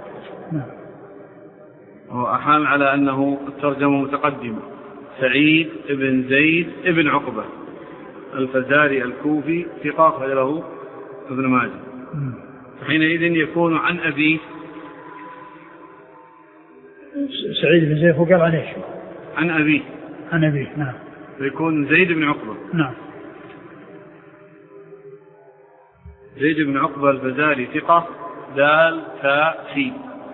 وأحال على أنه الترجمة متقدمة: سعيد بن زيد بن عقبة الفزاري الكوفي ثقة أخرج له ابن ماجه. حينئذ يكون عن أبيه سعيد بن زيد وقال عن ايش؟ عن أبيه عن أبيه نعم، يكون زيد بن عقبة. نعم. زيد بن عقبة الفزاري ثقة دال تاء سين،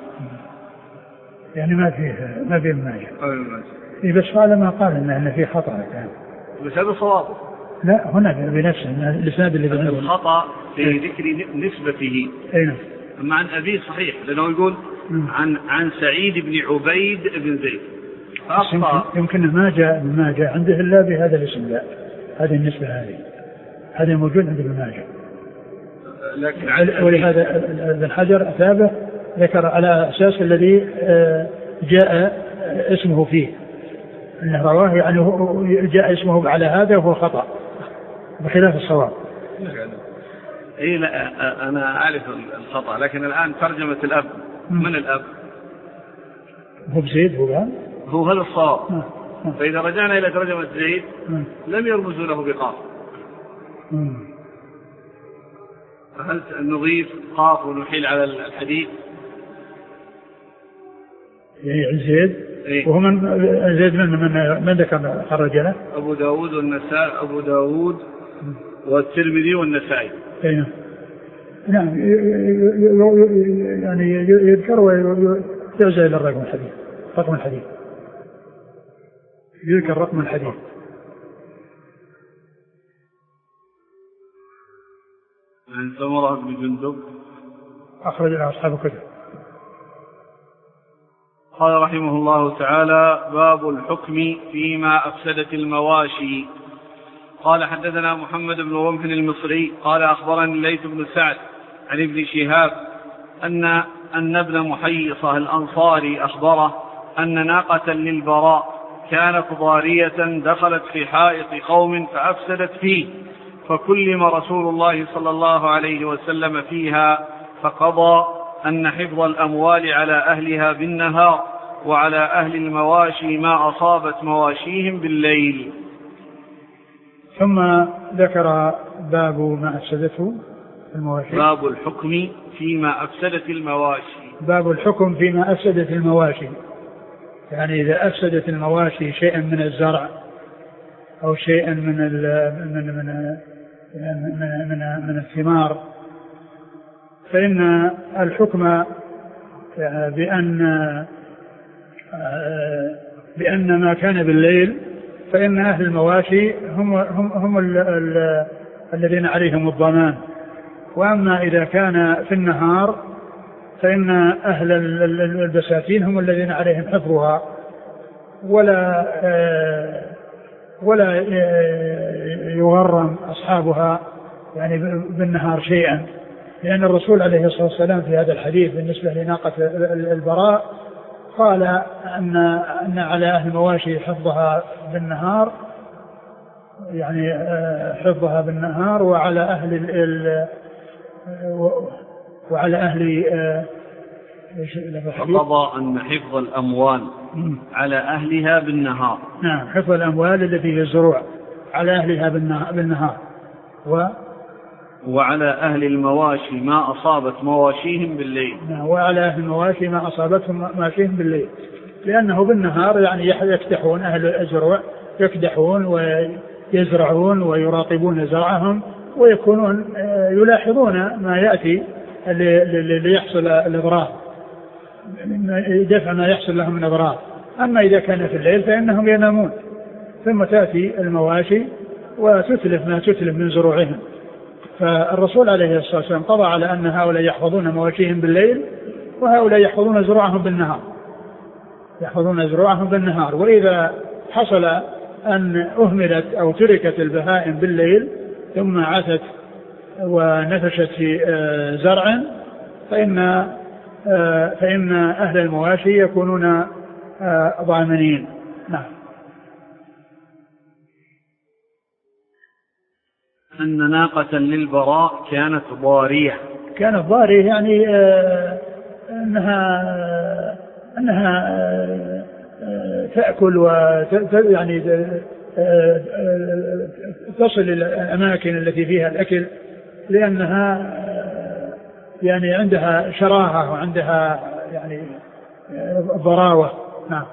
يعني ما فيه ما فيه ماجه. إيه بس على ما قال إن إن فيه خطأ كان. بس هذا صواب. لا هنا بنفسه الإسناد اللي بنقول الخطأ في ذكر نسبته. أين؟ أما عن أبيه صحيح لأنه يقول عن عن سعيد بن عبيد بن زيد. يمكن ما جاء ما جاء عنده إلا بهذا الاسم. لا هذه النسبة هذه هذا موجود عند ابن ماجه. ولهذا ابن حجر أثابه ذكر على أساس الذي جاء اسمه فيه أنه رواه، يعني جاء اسمه على هذا وهو خطأ بخلاف الصواب. إيه لا أنا أعرف الخطأ، لكن الآن ترجمة الأب من الأب هو بزيد هو قال هو هذا الصواب. فإذا رجعنا إلى ترجمة زيد لم يرمزوا له بقاف. فهل نضيف قاف ونحيل على الحديث؟ يعني زيد إيه؟ وهو من زيد من من من ذكر خرج له أبو داود والنسائي أبو داود والترمذي والنسائي. أي نعم. يعني يذكر ويرجع إلى الرقم الحديث رقم الحديث يذكر رقم الحديث. عن سمرة بن جندب أخرج له أصحاب الكتب. قال رحمه الله تعالى: باب الحكم فيما أفسدت المواشي. قال حدثنا محمد بن رمح المصري قال أخبرني الليث بن سعد عن ابن شهاب أن أن ابن محيصة الأنصاري أخبره أن ناقة للبراء كانت ضارية دخلت في حائط قوم فأفسدت فيه، فكلم رسول الله صلى الله عليه وسلم فيها فقضى أن حفظ الأموال على أهلها بالنهار وعلى أهل المواشي ما أصابت مواشيهم بالليل. ثم ذكر باب ما أفسدته المواشي. باب الحكم فيما أفسدت المواشي. باب الحكم فيما أفسدت المواشي، يعني إذا أفسدت المواشي شيئا من الزرع أو شيئا من من من من, من, من الثمار، فإن الحكم بأن بأن ما كان بالليل فإن أهل المواشي هم هم هم ال ال الذين عليهم الضمان، وأما إذا كان في النهار فإن أهل البساتين هم الذين عليهم حفظها ولا ولا يغرم أصحابها يعني بالنهار شيئا، لأن الرسول عليه الصلاة والسلام في هذا الحديث بالنسبة لناقة البراء قال أن أن على أهل المواشي حفظها بالنهار، يعني حفظها بالنهار، وعلى أهل ال وعلى أهل فقضى أن حفظ الأموال على أهلها بالنهار. نعم، حفظ الأموال التي هي الزروع على أهلها بالنهار، و وعلى أهل المواشي ما أصابت مواشيهم بالليل. نعم، وعلى أهل المواشي ما أصابتهم مواشيهم بالليل، لأنه بالنهار يعني يكدحون أهل الزروع، يكدحون ويزرعون ويراقبون زرعهم ويكونون يلاحظون ما يأتي ليحصل الإضرار، دفع ما يحصل لهم من إضرار. أما إذا كان في الليل فإنهم ينامون، ثم تأتي المواشي وتتلف ما تتلف من زروعهم. فالرسول عليه الصلاة والسلام قضى على أن هؤلاء يحفظون مواشيهم بالليل وهؤلاء يحفظون زروعهم بالنهار، يحفظون زروعهم بالنهار. وإذا حصل أن أهملت أو تركت البهائم بالليل ثم عثت ونفشت في زرع فإن فإن أهل المواشي يكونون ضامنين. نعم. أن ناقة للبراء كانت ضارية. كانت ضارية يعني أنها أنها تأكل ويعني تصل إلى الأماكن التي فيها الأكل، لأنها يعني عندها شراهة وعندها يعني ضراوة. نعم.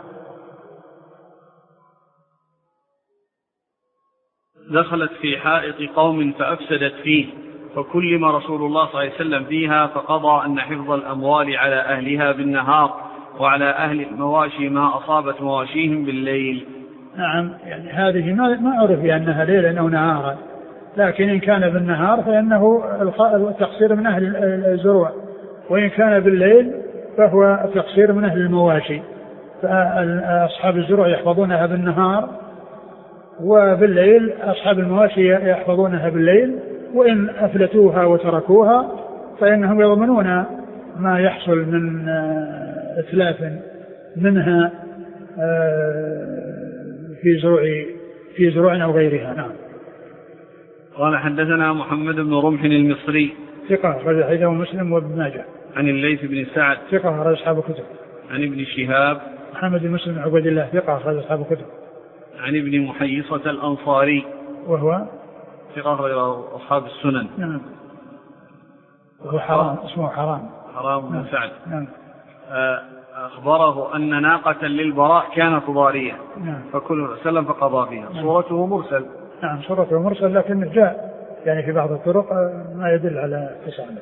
دخلت في حائط قوم فأفسدت فيه، فكلم رسول الله صلى الله عليه وسلم فيها، فقضى أن حفظ الأموال على أهلها بالنهار، وعلى أهل المواشي ما أصابت مواشيهم بالليل. نعم، يعني هذه ما عرف بأنها ليلا أو نهارا، لكن إن كان بالنهار فإنه التقصير من أهل الزروع، وإن كان بالليل فهو التقصير من أهل المواشي. فأصحاب الزروع يحفظونها بالنهار، وبالليل أصحاب المواشي يحفظونها بالليل، وإن أفلتوها وتركوها فإنهم يضمنون ما يحصل من إتلاف منها في زروع في زروع أو غيرها. نعم. قال حدثنا محمد بن رمح المصري ثقة أخرج حديثه مسلم وابن ماجه. عن الليث بن سعد ثقة أخرج أصحاب الكتب. عن ابن شهاب محمد بن مسلم عبد الله ثقة أخرج أصحاب الكتب. عن ابن محيصة الأنصاري وهو ثقة أخرج أصحاب السنن. نعم. وهو حرام، اسمه حرام حرام بن نعم. سعد. نعم. أخبره أن ناقة للبراء كانت ضارية. نعم. فكل سلم فقضى فيها. نعم. صورته مرسل. نعم صورته مرسل، لكن جاء يعني في بعض الطرق ما يدل على اتصاله.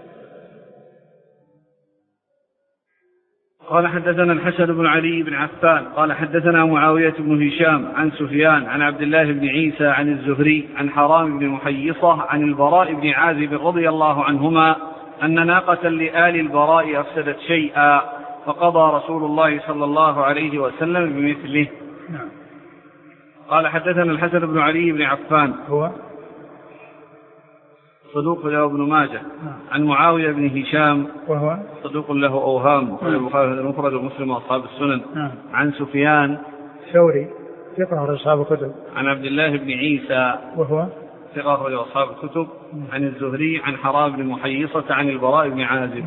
قال حدثنا الحسن بن علي بن عفان قال حدثنا معاوية بن هشام عن سفيان عن عبد الله بن عيسى عن الزهري عن حرام بن محيصة عن البراء بن عازب رضي الله عنهما أن ناقة لآل البراء أفسدت شيئا، فقضى رسول الله صلى الله عليه وسلم بمثله. نعم. قال حدثنا الحسن بن علي بن عفان هو صدوق له ابن ماجه. عن معاوية بن هشام وهو صدوق له أوهام، البخاري المفرد ومسلم وأصحاب السنن. عن سفيان ثوري ثقة أخرج أصحاب الكتب. عن عبد الله بن عيسى وهو ثقة أخرج أصحاب الكتب. عن الزهري عن حرام بن محيصة عن البراء بن عازب.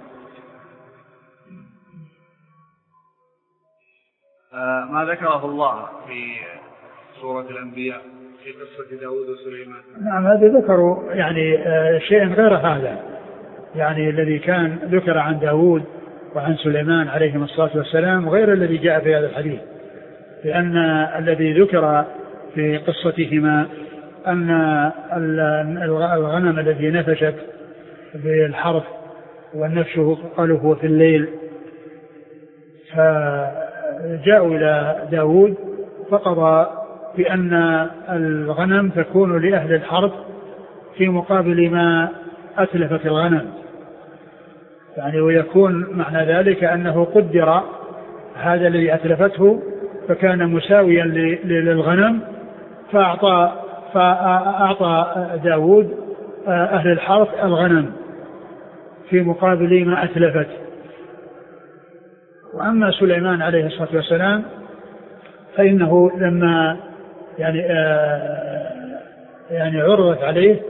آه ما ذكره الله في سورة الأنبياء في قصة داود وسليمان. نعم هذا ذكروا يعني آه شيء غير هذا، يعني الذي كان ذكر عن داود وعن سليمان عليهم الصلاة والسلام غير الذي جاء في هذا الحديث، لأن الذي ذكر في قصتهما أن الغنم الذي نفشت بالحرث والنفش قالوا هو في الليل، فجاءوا إلى داود فقضى بأن الغنم تكون لأهل الحرث في مقابل ما أتلفت الغنم، يعني ويكون معنى ذلك أنه قدر هذا الذي أتلفته فكان مساويا للغنم، فأعطى, فأعطى داود أهل الحرث الغنم في مقابل ما أتلفت. وأما سليمان عليه الصلاة والسلام فإنه لما يعني يعني عرضت عليه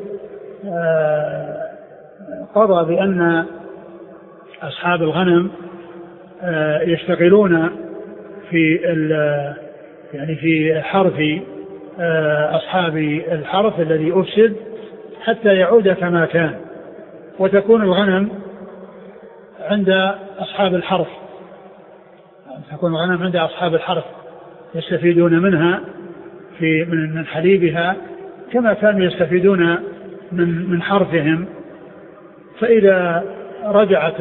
قضى بأن أصحاب الغنم يشتغلون في يعني في حرث أصحاب الحرث الذي أفسد حتى يعود كما كان، وتكون الغنم عند أصحاب الحرث تكون الغنم عند أصحاب الحرث يستفيدون منها في من حليبها كما كانوا يستفيدون من من حرثهم. فإذا رجعت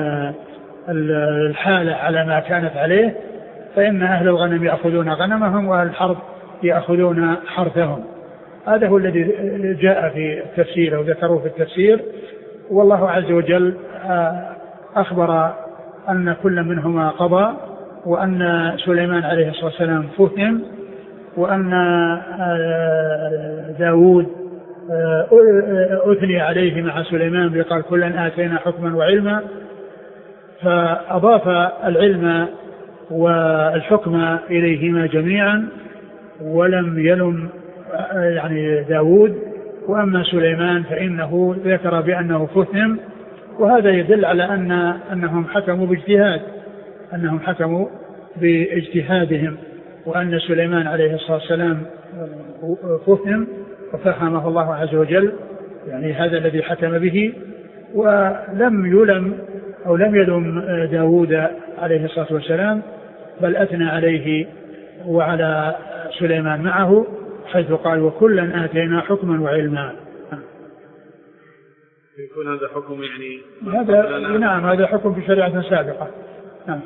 الحالة على ما كانت عليه فإن أهل الغنم يأخذون غنمهم وأهل الحرث يأخذون حرثهم. هذا هو الذي جاء في التفسير أو ذكروه في التفسير. والله عز وجل أخبر أن كل منهما قضى، وأن سليمان عليه الصلاة والسلام فهم، وأن داود أثني عليه مع سليمان بقال كلا آتينا حكما وعلما فأضاف العلم والحكم إليهما جميعا ولم يلم يعني داود. وأما سليمان فإنه ذكر بأنه فهم، وهذا يدل على أن أنهم حكموا باجتهاد أنهم حكموا باجتهادهم، وأن سليمان عليه الصلاة والسلام فهم وفهمه الله عز وجل، يعني هذا الذي حكم به، ولم يلم أو لم يلم داود عليه الصلاة والسلام، بل أثنى عليه وعلى سليمان معه، حيث قال وكلا آتينا حكما وعلما. يكون هذا حكم يعني هذا نعم هذا حكم في شريعة سابقة. نعم.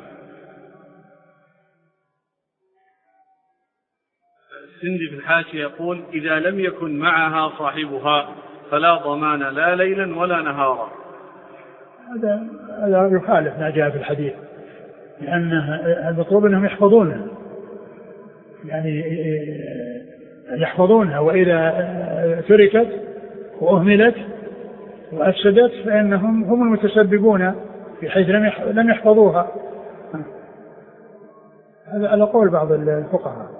السندي في الحاشية يقول إذا لم يكن معها صاحبها فلا ضمان لا ليلا ولا نهارا. هذا هذا يخالف ما جاء في الحديث، لأن المطلوب أنهم يحفظونها، يعني يحفظونها، وإذا تركت وأهملت وأفسدت فإنهم هم المتسببون بحيث لم يحفظوها. هذا على قول بعض الفقهاء.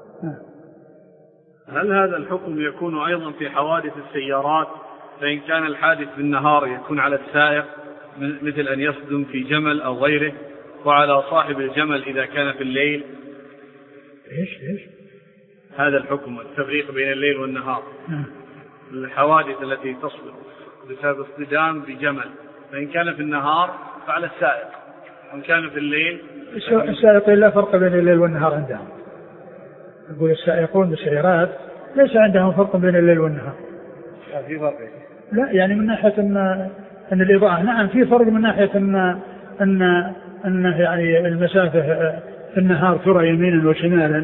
هل هذا الحكم يكون أيضا في حوادث السيارات؟ فإن كان الحادث بالنهار يكون على السائق مثل أن يصدم في جمل أو غيره، وعلى صاحب الجمل إذا كان في الليل. إيش إيش هذا الحكم التفريق بين الليل والنهار. م. الحوادث التي تصل بسبب اصطدام بجمل، فإن كان في النهار فعلى السائق، وإن كان في الليل السائقين لا فرق بين الليل والنهار عندهم. يقول السائقون بالسيارات ليس عندهم فرق بين الليل والنهار. في فرق؟ لا، يعني من ناحية أن أن الإضاءة نعم في فرق، من ناحية أن أن أن يعني المسافة في النهار ترى يمينا وشمالا،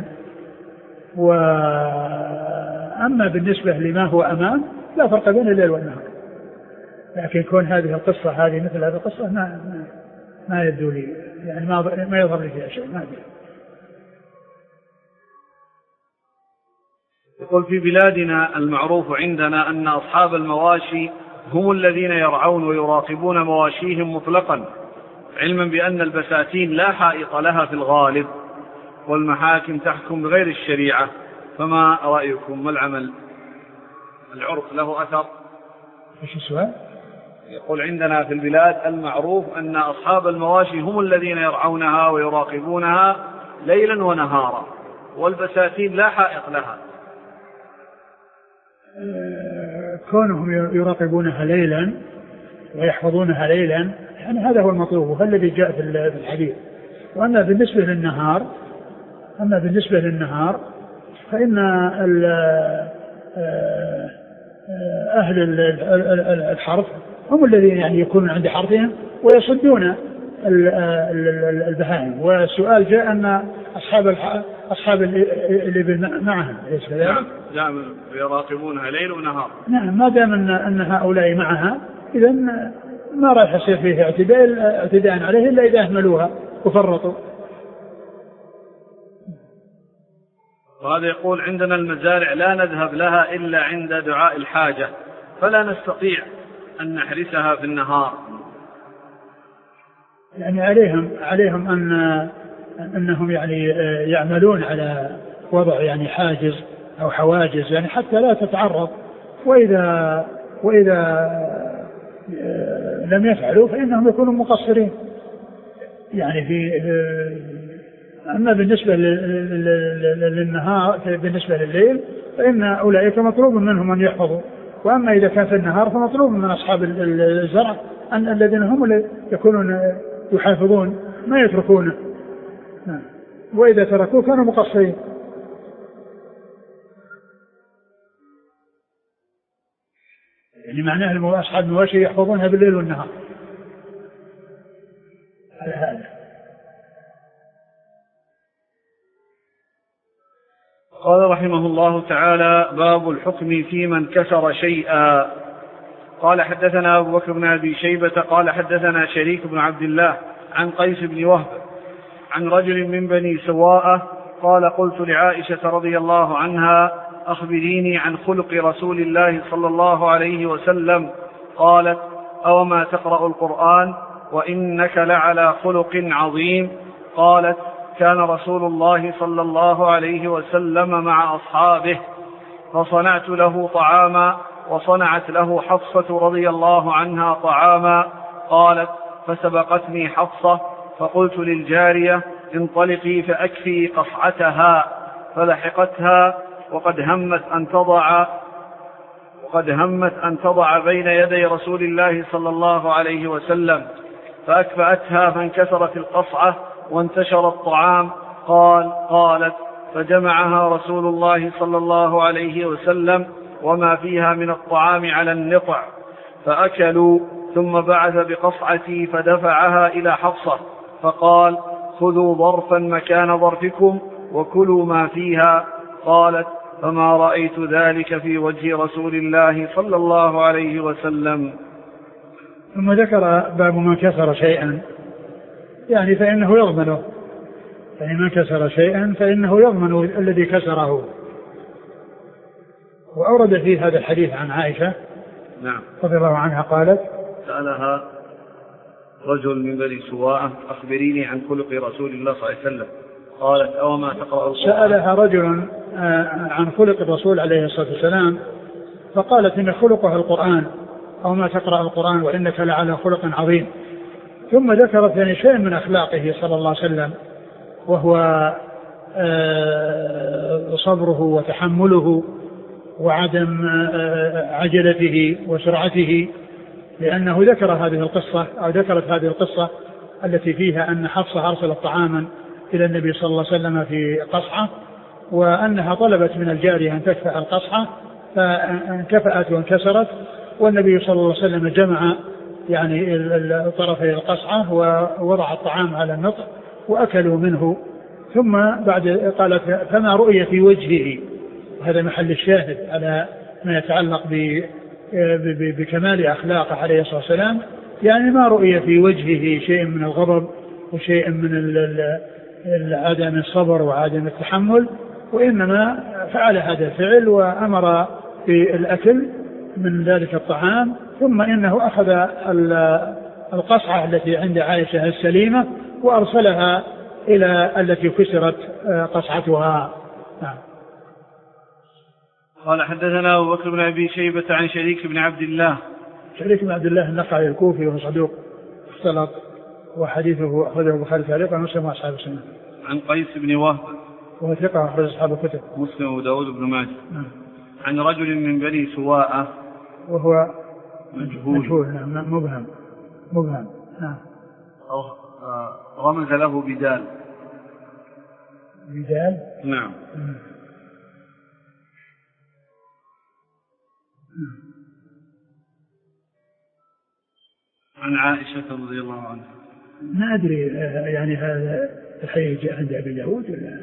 وأما بالنسبة لما هو أمام لا فرق بين الليل والنهار. لكن كون هذه القصة هذه مثل هذه القصة ما ما يبدو لي، يعني ما ما يظهر لي فيها شيء. ما أدري. يقول في بلادنا المعروف عندنا أن أصحاب المواشي هم الذين يرعون ويراقبون مواشيهم مطلقا، علما بأن البساتين لا حائط لها في الغالب، والمحاكم تحكم بغير الشريعة، فما رأيكم؟ ما العمل؟ العرف له أثر؟ إيش السؤال؟ يقول عندنا في البلاد المعروف أن أصحاب المواشي هم الذين يرعونها ويراقبونها ليلا ونهارا، والبساتين لا حائط لها. كونهم يراقبونها ليلا ويحفظونها ليلا يعني هذا هو المطلوب، وهذا الذي جاء في الحديث. وأما بالنسبة للنهار أما بالنسبة للنهار فإن أهل الحرث هم الذين يعني يكونون عند حرثهم ويصدون البهائم. والسؤال جاء أن أصحاب أصحاب الإبل معهم ليس كذلك؟ نعم يراقبونها ليل ونهار. نعم، ما دام أن أن هؤلاء معها إذن ما راح يصير فيه اعتداء اعتداء عليه إلا إذا أهملوها وفرطوا. وهذا يقول عندنا المزارع لا نذهب لها إلا عند دعاء الحاجة، فلا نستطيع أن نحرسها في النهار. يعني عليهم عليهم أن أنهم يعني يعملون على وضع يعني حاجز أو حواجز يعني حتى لا تتعرض، وإذا وإذا لم يفعلوا فإنهم يكونوا مقصرين. يعني في أما بالنسبة للنهار بالنسبة لليل فإن أولئك مطلوب منهم أن يحفظوا، وأما إذا كان في النهار فمطلوب من أصحاب الزرع أن الذين هم يكونون يحافظون ما يتركونه، وإذا تركوه كانوا مقصرين. يعني معناه أصحاب المواشي يحفظونها بالليل والنهار. هذا قال رحمه الله تعالى: باب الحكم في من كسر شيئا. قال حدثنا أبو بكر بن أبي شيبة قال حدثنا شريك بن عبد الله عن قيس بن وهب عن رجل من بني سواء قال: قلت لعائشة رضي الله عنها: أخبريني عن خلق رسول الله صلى الله عليه وسلم. قالت: أو ما تقرأ القرآن؟ وإنك لعلى خلق عظيم. قالت: كان رسول الله صلى الله عليه وسلم مع أصحابه فصنعت له طعاما وصنعت له حفصة رضي الله عنها طعاما. قالت: فسبقتني حفصة فقلت للجارية: انطلقي فأكفي قصعتها، فلحقتها وقد همت أن تضع وقد همت أن تضع بين يدي رسول الله صلى الله عليه وسلم، فأكفأتها فانكسرت القصعة وانتشر الطعام. قال قالت: فجمعها رسول الله صلى الله عليه وسلم وما فيها من الطعام على النطع فأكلوا، ثم بعث بقصعتي فدفعها إلى حفصة فقال: خذوا ظرفا مكان ظرفكم وكلوا ما فيها. قالت: فما رأيت ذلك في وجه رسول الله صلى الله عليه وسلم. ثم ذكر باب من كسر شيئا، يعني فإنه يضمنه، يعني من كسر شيئا فإنه يضمن الذي كسره. وأورد في هذا الحديث عن عائشة نعم رضي الله عنها قالت: سألها رجل من بني سواء: أخبريني عن خلق رسول الله صلى الله عليه وسلم. قالت: أو ما تقرأ القرآن؟ سألها رجل عن خلق الرسول عليه الصلاة والسلام فقالت: إن خلقه القرآن، أو ما تقرأ القرآن وإنك لعلى خلق عظيم. ثم ذكرت يعني شيء من أخلاقه صلى الله عليه وسلم، وهو صبره وتحمله وعدم عجلته وسرعته، لأنه ذكر هذه القصة أو ذكرت هذه القصة التي فيها أن حفصة أرسلت طعاما إلى النبي صلى الله عليه وسلم في قصعة، وأنها طلبت من الجارية أن تدفع القصعة فانكفأت وانكسرت، والنبي صلى الله عليه وسلم جمع يعني طرفي القصعة ووضع الطعام على النطع وأكلوا منه. ثم بعد قالت: فما رؤي في وجهه، هذا محل الشاهد على ما يتعلق بكمال أخلاقه عليه الصلاة والسلام، يعني ما رؤي في وجهه شيء من الغضب وشيء من عدم الصبر وعدم التحمل، وإنما فعل هذا الفعل وأمر بالأكل من ذلك الطعام. ثم إنه أخذ القصعة التي عند عائشة السليمة وأرسلها إلى التي كسرت قصعتها. نعم. قال: حدثنا أبو بكر بن أبي شيبة عن شريك بن عبد الله. شريك بن عبد الله النقعي الكوفي وهو صدوق اختلط، وحديثه أخرجه البخاري تعليقا ومسلم وأصحاب السنة. عن قيس بن وهب وهو ثقة أخرج أصحاب الكتب مسلم وداود بن ماجه. عن رجل من بني سواء وهو مجهول, مجهول. نعم. مبهم مبهم نعم. رمز له بدال. بدال نعم. مم. عن عائشة رضي الله عنها. ما أدري يعني هذا الحديث جاء عند أبي داود ولا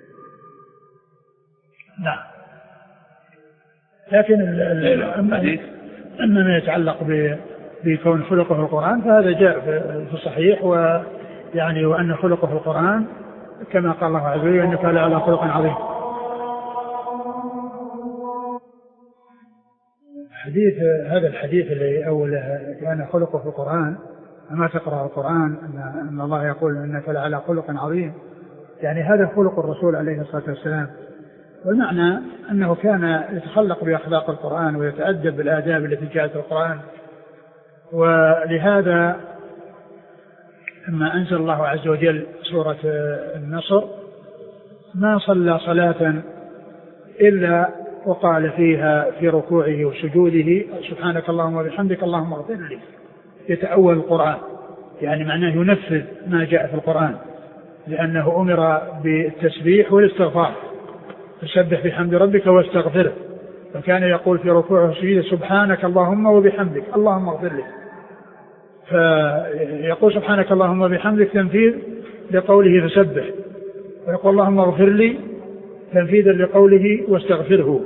لا، لكن أما ما يتعلق بكون خلقه القرآن فهذا جاء في الصحيح، ويعني وأن خلقه القرآن كما قال الله عز وجل: إنك لعلى خلق عظيم. حديث هذا الحديث اللي أوله كان خلقه في القرآن، أما تقرأ القرآن أن الله يقول إنك لعلى خلق عظيم، يعني هذا خلق الرسول عليه الصلاة والسلام. والمعنى أنه كان يتخلق بأخلاق القرآن ويتأدب بالآداب التي جاءت في القرآن. ولهذا لما أنزل الله عز وجل سورة النصر ما صلى صلاة إلا وقال فيها في ركوعه وسجوده: سبحانك اللهم وبحمدك اللهم اغفر لي. يتأول القرآن، يعني معناه ينفذ ما جاء في القرآن، لأنه أمر بالتسبيح والاستغفار: فسبح بحمد ربك واستغفره. فكان يقول في ركوعه وسجوده: سبحانك اللهم وبحمدك اللهم اغفر لي. فيقول سبحانك اللهم وبحمدك تنفيذ لقوله فسبح، ويقول اللهم اغفر لي تنفيذا لقوله واستغفره.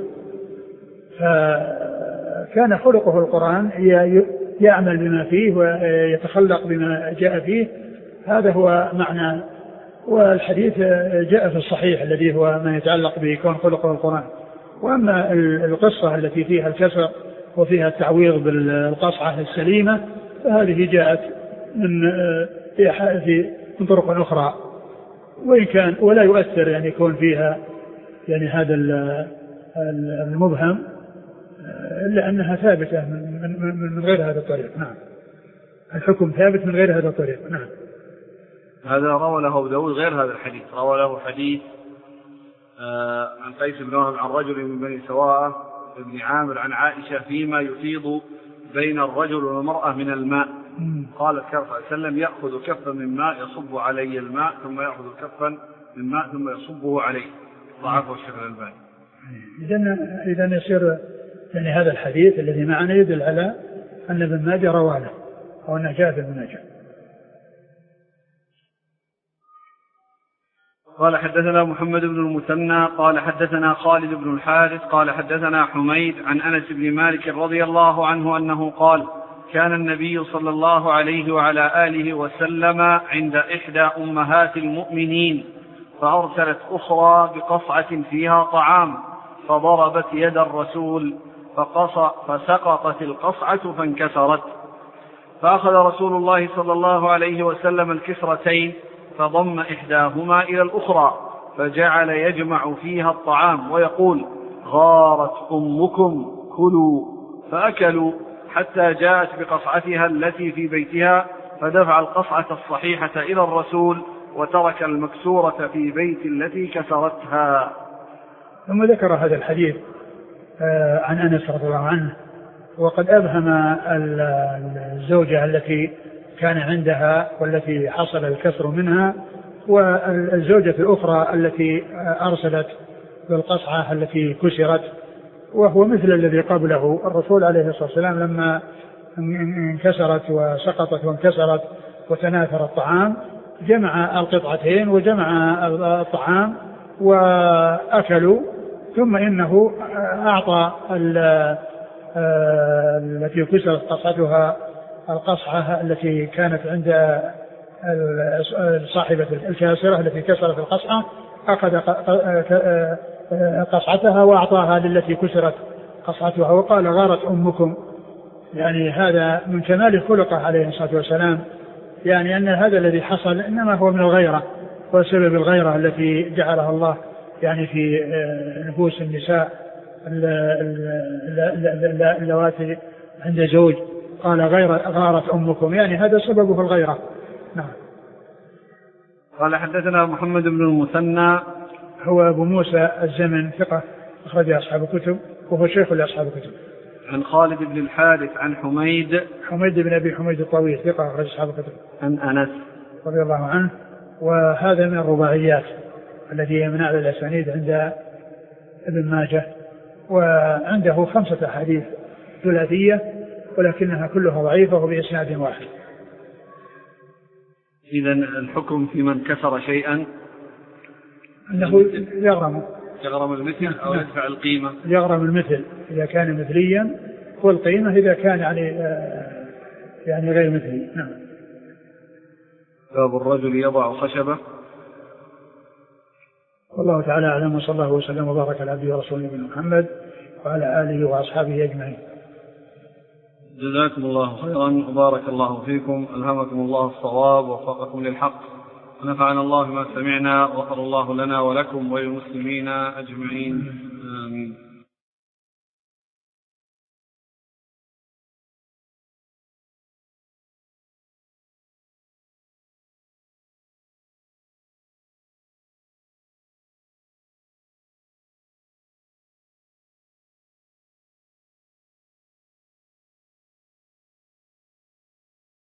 فكان خلقه القرآن يعمل بما فيه ويتخلق بما جاء فيه، هذا هو معنى. والحديث جاء في الصحيح الذي هو ما يتعلق بكون خلقه القرآن. وأما القصة التي فيها الكسر وفيها التعويض بالقصعة السليمة فهذه جاءت من في من طرق أخرى، وإن كان ولا يؤثر يعني يكون فيها يعني هذا المبهم، إلا أنها ثابتة من, من, من غير هذا الطريق. نعم، الحكم ثابت من غير هذا الطريق. نعم. هذا روى له أبو داود غير هذا الحديث، روى له حديث آه عن قيس بن وهب عن رجل من بني سواء بن عامر عن عائشة فيما يفيض بين الرجل والمرأة من الماء. مم. قالت كرة صلى الله عليه وسلم يأخذ كفا من ماء يصب علي الماء ثم يأخذ كفا من ماء ثم يصبه عليه. ضعفه الشيخ الألباني. إذن إذن يصير يعني هذا الحديث الذي معنا يدل على أن ابن ماجه رواه له أو أنه جاء في ابن ماجه. قال حدثنا محمد بن المثنى قال حدثنا خالد بن الحارث قال حدثنا حميد عن أنس بن مالك رضي الله عنه أنه قال كان النبي صلى الله عليه وعلى آله وسلم عند إحدى أمهات المؤمنين فأرسلت أخرى بقصعة فيها طعام فضربت يد الرسول فسقطت القصعة فانكسرت، فأخذ رسول الله صلى الله عليه وسلم الكسرتين فضم إحداهما إلى الأخرى فجعل يجمع فيها الطعام ويقول غارت أمكم كلوا، فأكلوا حتى جاءت بقصعتها التي في بيتها فدفع القصعة الصحيحة إلى الرسول وترك المكسورة في بيت التي كسرتها. ثم ذكر هذا الحديث عن أنس رضي الله عنه، وقد أبهم الزوجة التي كان عندها والتي حصل الكسر منها، والزوجة الأخرى التي أرسلت بالقصعة التي كسرت، وهو مثل الذي قبله. الرسول عليه الصلاة والسلام لما انكسرت وسقطت وانكسرت وتناثر الطعام جمع القطعتين وجمع الطعام وأكلوا، ثم إنه أعطى التي كسرت قصعتها القصعة التي كانت عند صاحبة الكاسرة التي كسرت القصعة، أخذ قصعتها وأعطاها للتي كسرت قصعتها وقال غارت أمكم. يعني هذا من كمال خلقه عليه الصلاة والسلام، يعني أن هذا الذي حصل إنما هو من الغيرة، وسبب الغيرة التي جعلها الله يعني في نفوس النساء اللواتي عند زوج، قال غارت أمكم، يعني هذا سببه الغيرة. نعم. قال حدثنا محمد بن المثنى هو أبو موسى الزمن ثقة أخرج أصحاب الكتب وهو شيخ لأصحاب الكتب. عن خالد بن الحارث عن حميد حميد بن أبي حميد الطويل ثقة أخرج أصحاب الكتب. عن أنس رضي الله عنه، وهذا من الرباعيات التي هي من أعلى الأسانيد عند ابن ماجه، وعنده خمسة أحاديث ثلاثية ولكنها كلها ضعيفة وبإسناد واحد. إذن الحكم في من كسر شيئا أنه يغرم يغرم المثل أو يدفع القيمة. يغرم المثل إذا كان مثليا، والقيمة إذا كان يعني يعني غير مثلي. نعم. باب الرجل يضع خشبة. والله تعالى أعلم، وصلى الله وسلم وبارك على عبده ورسوله محمد وعلى آله وأصحابه أجمعين. جزاكم الله خيرا وبارك الله فيكم، ألهمكم الله الصواب ووفقكم للحق، ونفعنا الله ما سمعنا، وغفر الله لنا ولكم وللمسلمين أجمعين.